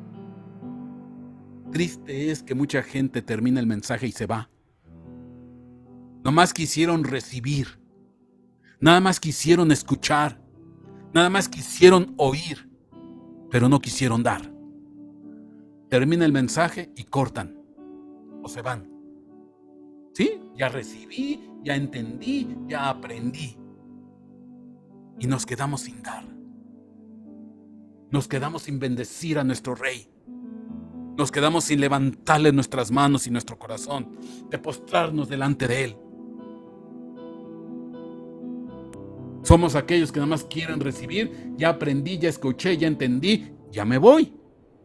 Triste es que mucha gente termina el mensaje y se va. Nomás quisieron recibir. Nada más quisieron escuchar. Nada más quisieron oír. Pero no quisieron dar. Termina el mensaje y cortan. O se van. ¿Sí? Ya recibí, ya entendí, ya aprendí. Y nos quedamos sin dar. Nos quedamos sin bendecir a nuestro Rey. Nos quedamos sin levantarle nuestras manos y nuestro corazón, de postrarnos delante de Él. Somos aquellos que nada más quieren recibir. Ya aprendí, ya escuché, ya entendí, ya me voy.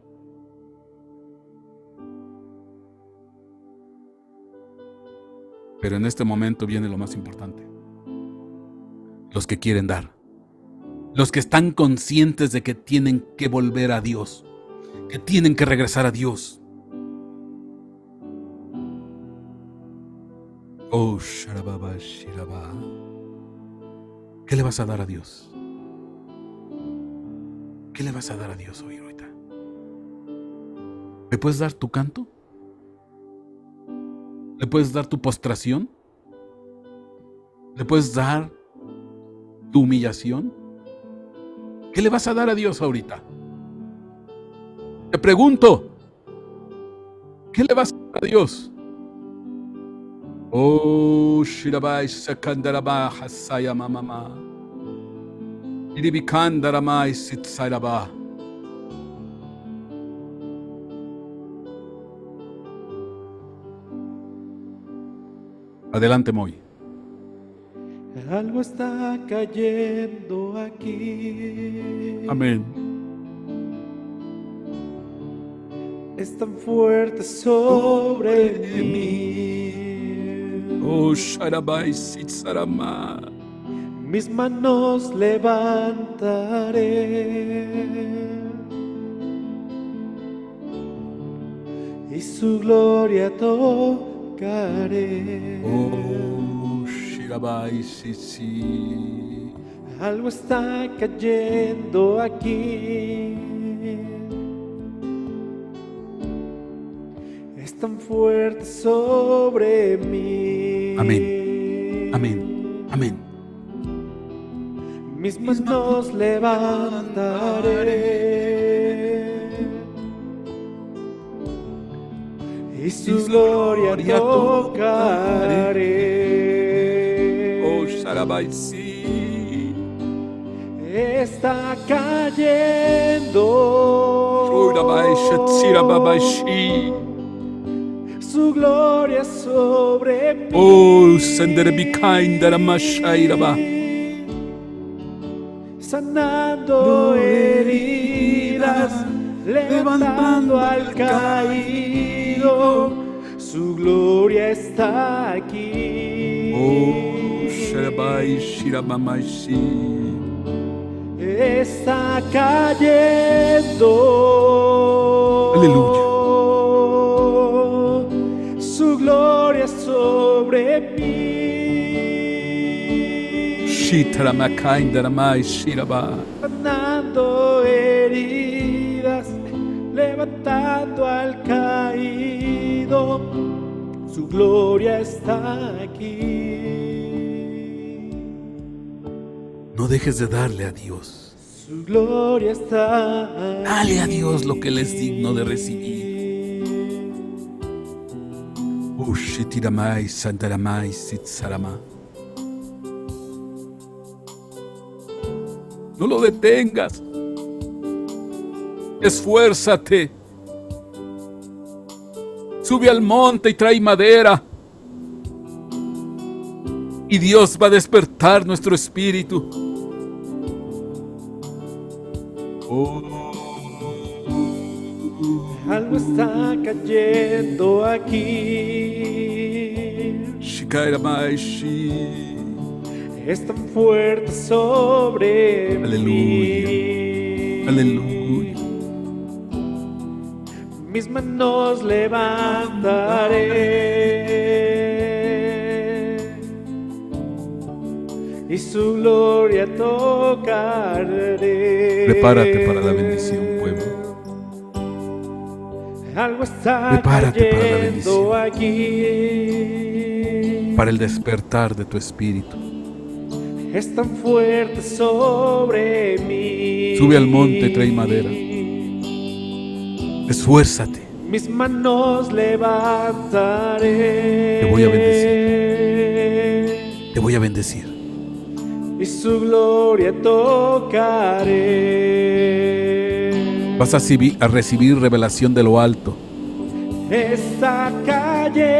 Pero en este momento viene lo más importante. Los que quieren dar. Los que están conscientes de que tienen que volver a Dios. Que tienen que regresar a Dios. Oh, Sharababa, Shiraba. ¿Qué le vas a dar a Dios? ¿Qué le vas a dar a Dios hoy, ahorita? ¿Le puedes dar tu canto? ¿Le puedes dar tu postración? ¿Le puedes dar tu humillación? ¿Qué le vas a dar a Dios ahorita? Te pregunto, ¿qué le vas a dar a Dios? Oh, Shirabai Sakandaraba Hasaya Mamama. Iribikandaramai Sitsairaba. Adelante, Moy. Algo está cayendo aquí. Amén. Es tan fuerte sobre mí. Oh, Sharabai Sitsarama. Mis manos levantaré y su gloria tocaré. Oh, Shirabai Sitsi. Algo está cayendo aquí. Es tan fuerte sobre mí. Amén. Amén. Amén. Mis manos levantaré y su gloria tocaré. Oh, Sharabai Si. Está cayendo Shurabai Shatsirabai Shi. su gloria sobre mí. Oh, Sanderebikaindaramashayiraba. Sanando heridas, levantando al caído, su gloria está aquí. Oh, Sharabai Shirabamashi. Está cayendo. Aleluya. Su gloria sobre mí. Shitaramakai Shiraba. Sanando heridas, levantando al caído, su gloria está aquí. No dejes de darle a Dios. Su gloria está aquí. Dale a Dios lo que Él es digno de recibir. Oh, Shitiramai Santaramai Sitsarama. No lo detengas. Esfuérzate. Sube al monte y trae madera. Y Dios va a despertar nuestro espíritu. Oh. Algo está cayendo aquí. Shikairamai Shi. Es tan fuerte sobre Aleluya. mí. Aleluya. Mis manos levantaré y su gloria tocaré. Prepárate para la bendición, pueblo. Algo está Prepárate para la cayendo bendición. aquí. Para el despertar de tu espíritu. Es tan fuerte sobre mí. Sube al monte y trae madera. Esfuérzate. Mis manos levantaré. Te voy a bendecir. Te voy a bendecir. Y su gloria tocaré. Vas a recibir, a recibir revelación de lo alto. Está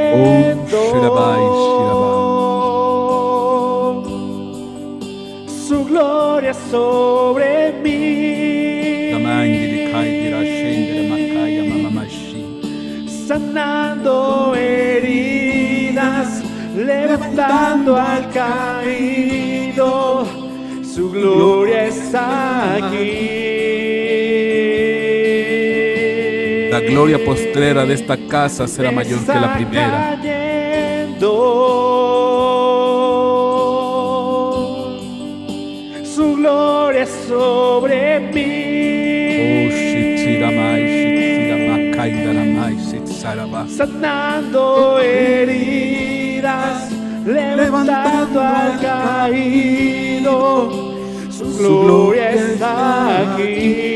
cayendo. Oh, Shirabai, Su gloria sobre mí, sanando heridas, levantando al caído, su gloria está aquí. La gloria postrera de esta casa será mayor que la primera. Su gloria sobre mí, sanando heridas, levantando al caído, su gloria está aquí.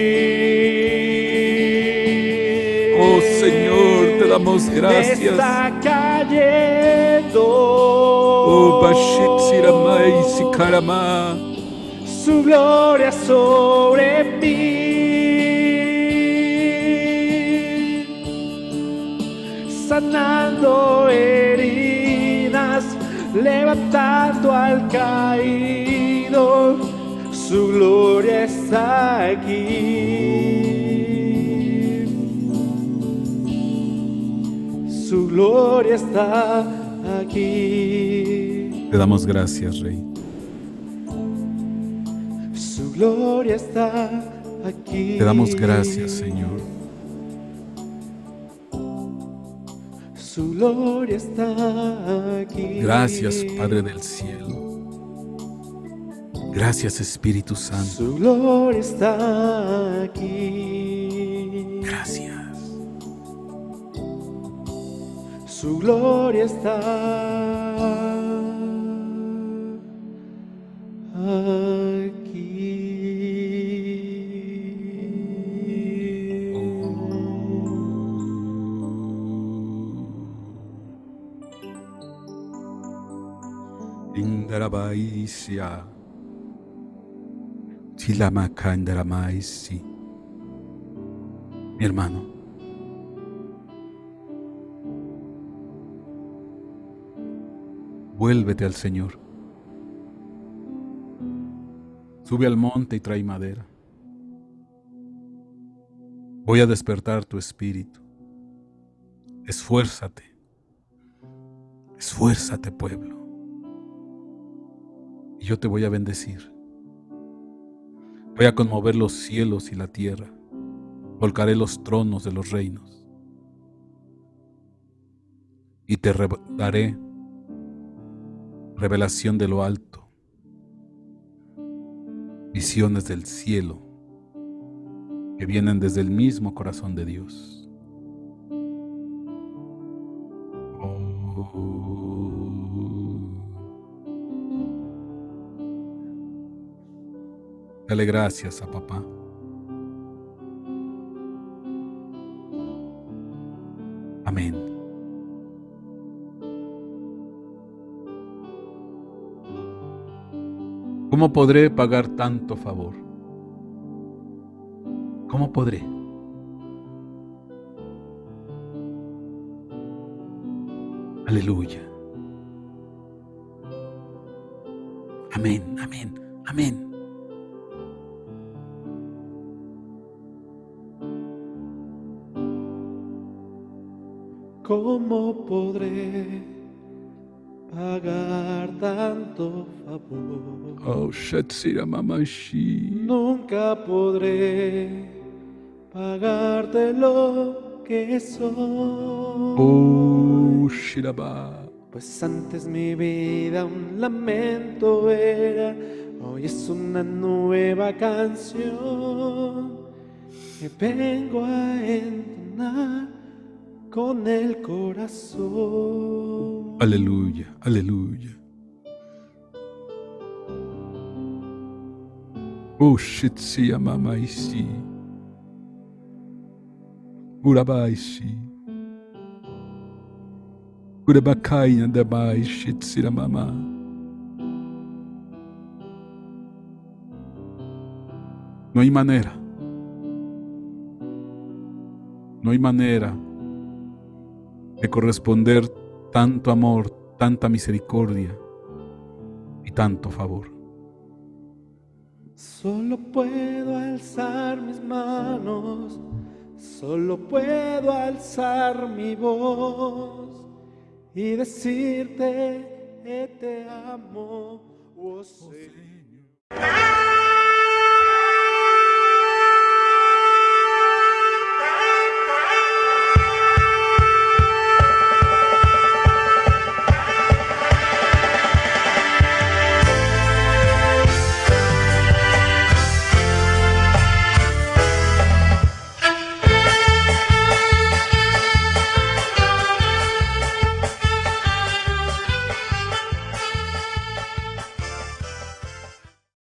Oh Señor, te damos gracias. Está cayendo. Oh Bashit Siramai Sikarama. Su gloria sobre mí, sanando heridas, levantando al caído, su gloria está aquí. Su gloria está aquí. Te damos gracias, Rey. Su gloria está aquí. Te damos gracias, Señor. Su gloria está aquí. Gracias, Padre del cielo. Gracias, Espíritu Santo. Su gloria está aquí. Gracias. Su gloria está aquí. Indarabaisia. Chilamacandarabaisi. Mi hermano, vuélvete al Señor. Sube al monte y trae madera. Voy a despertar tu espíritu. Esfuérzate. Esfuérzate, pueblo. Y yo te voy a bendecir. Voy a conmover los cielos y la tierra. Volcaré los tronos de los reinos. Y te daré revelación de lo alto, visiones del cielo que vienen desde el mismo corazón de Dios. Dale gracias a papá. Amén. ¿Cómo podré pagar tanto favor? ¿Cómo podré? Aleluya. Amén, amén, amén. ¿Cómo podré pagar tanto favor? Oh, Shatsira Mamashi. Nunca podré pagarte lo que soy. Oh, Shiraba. Pues antes mi vida un lamento era, hoy es una nueva canción que vengo a entonar con el corazón. Aleluya, aleluya. Oh, Shitsia Mamaisi. Urabaisi. Urabakai and the Bai Shitsira Mama. No hay manera. No hay manera de corresponder tanto amor, tanta misericordia y tanto favor. Solo puedo alzar mis manos, solo puedo alzar mi voz y decirte que te amo, oh Señor.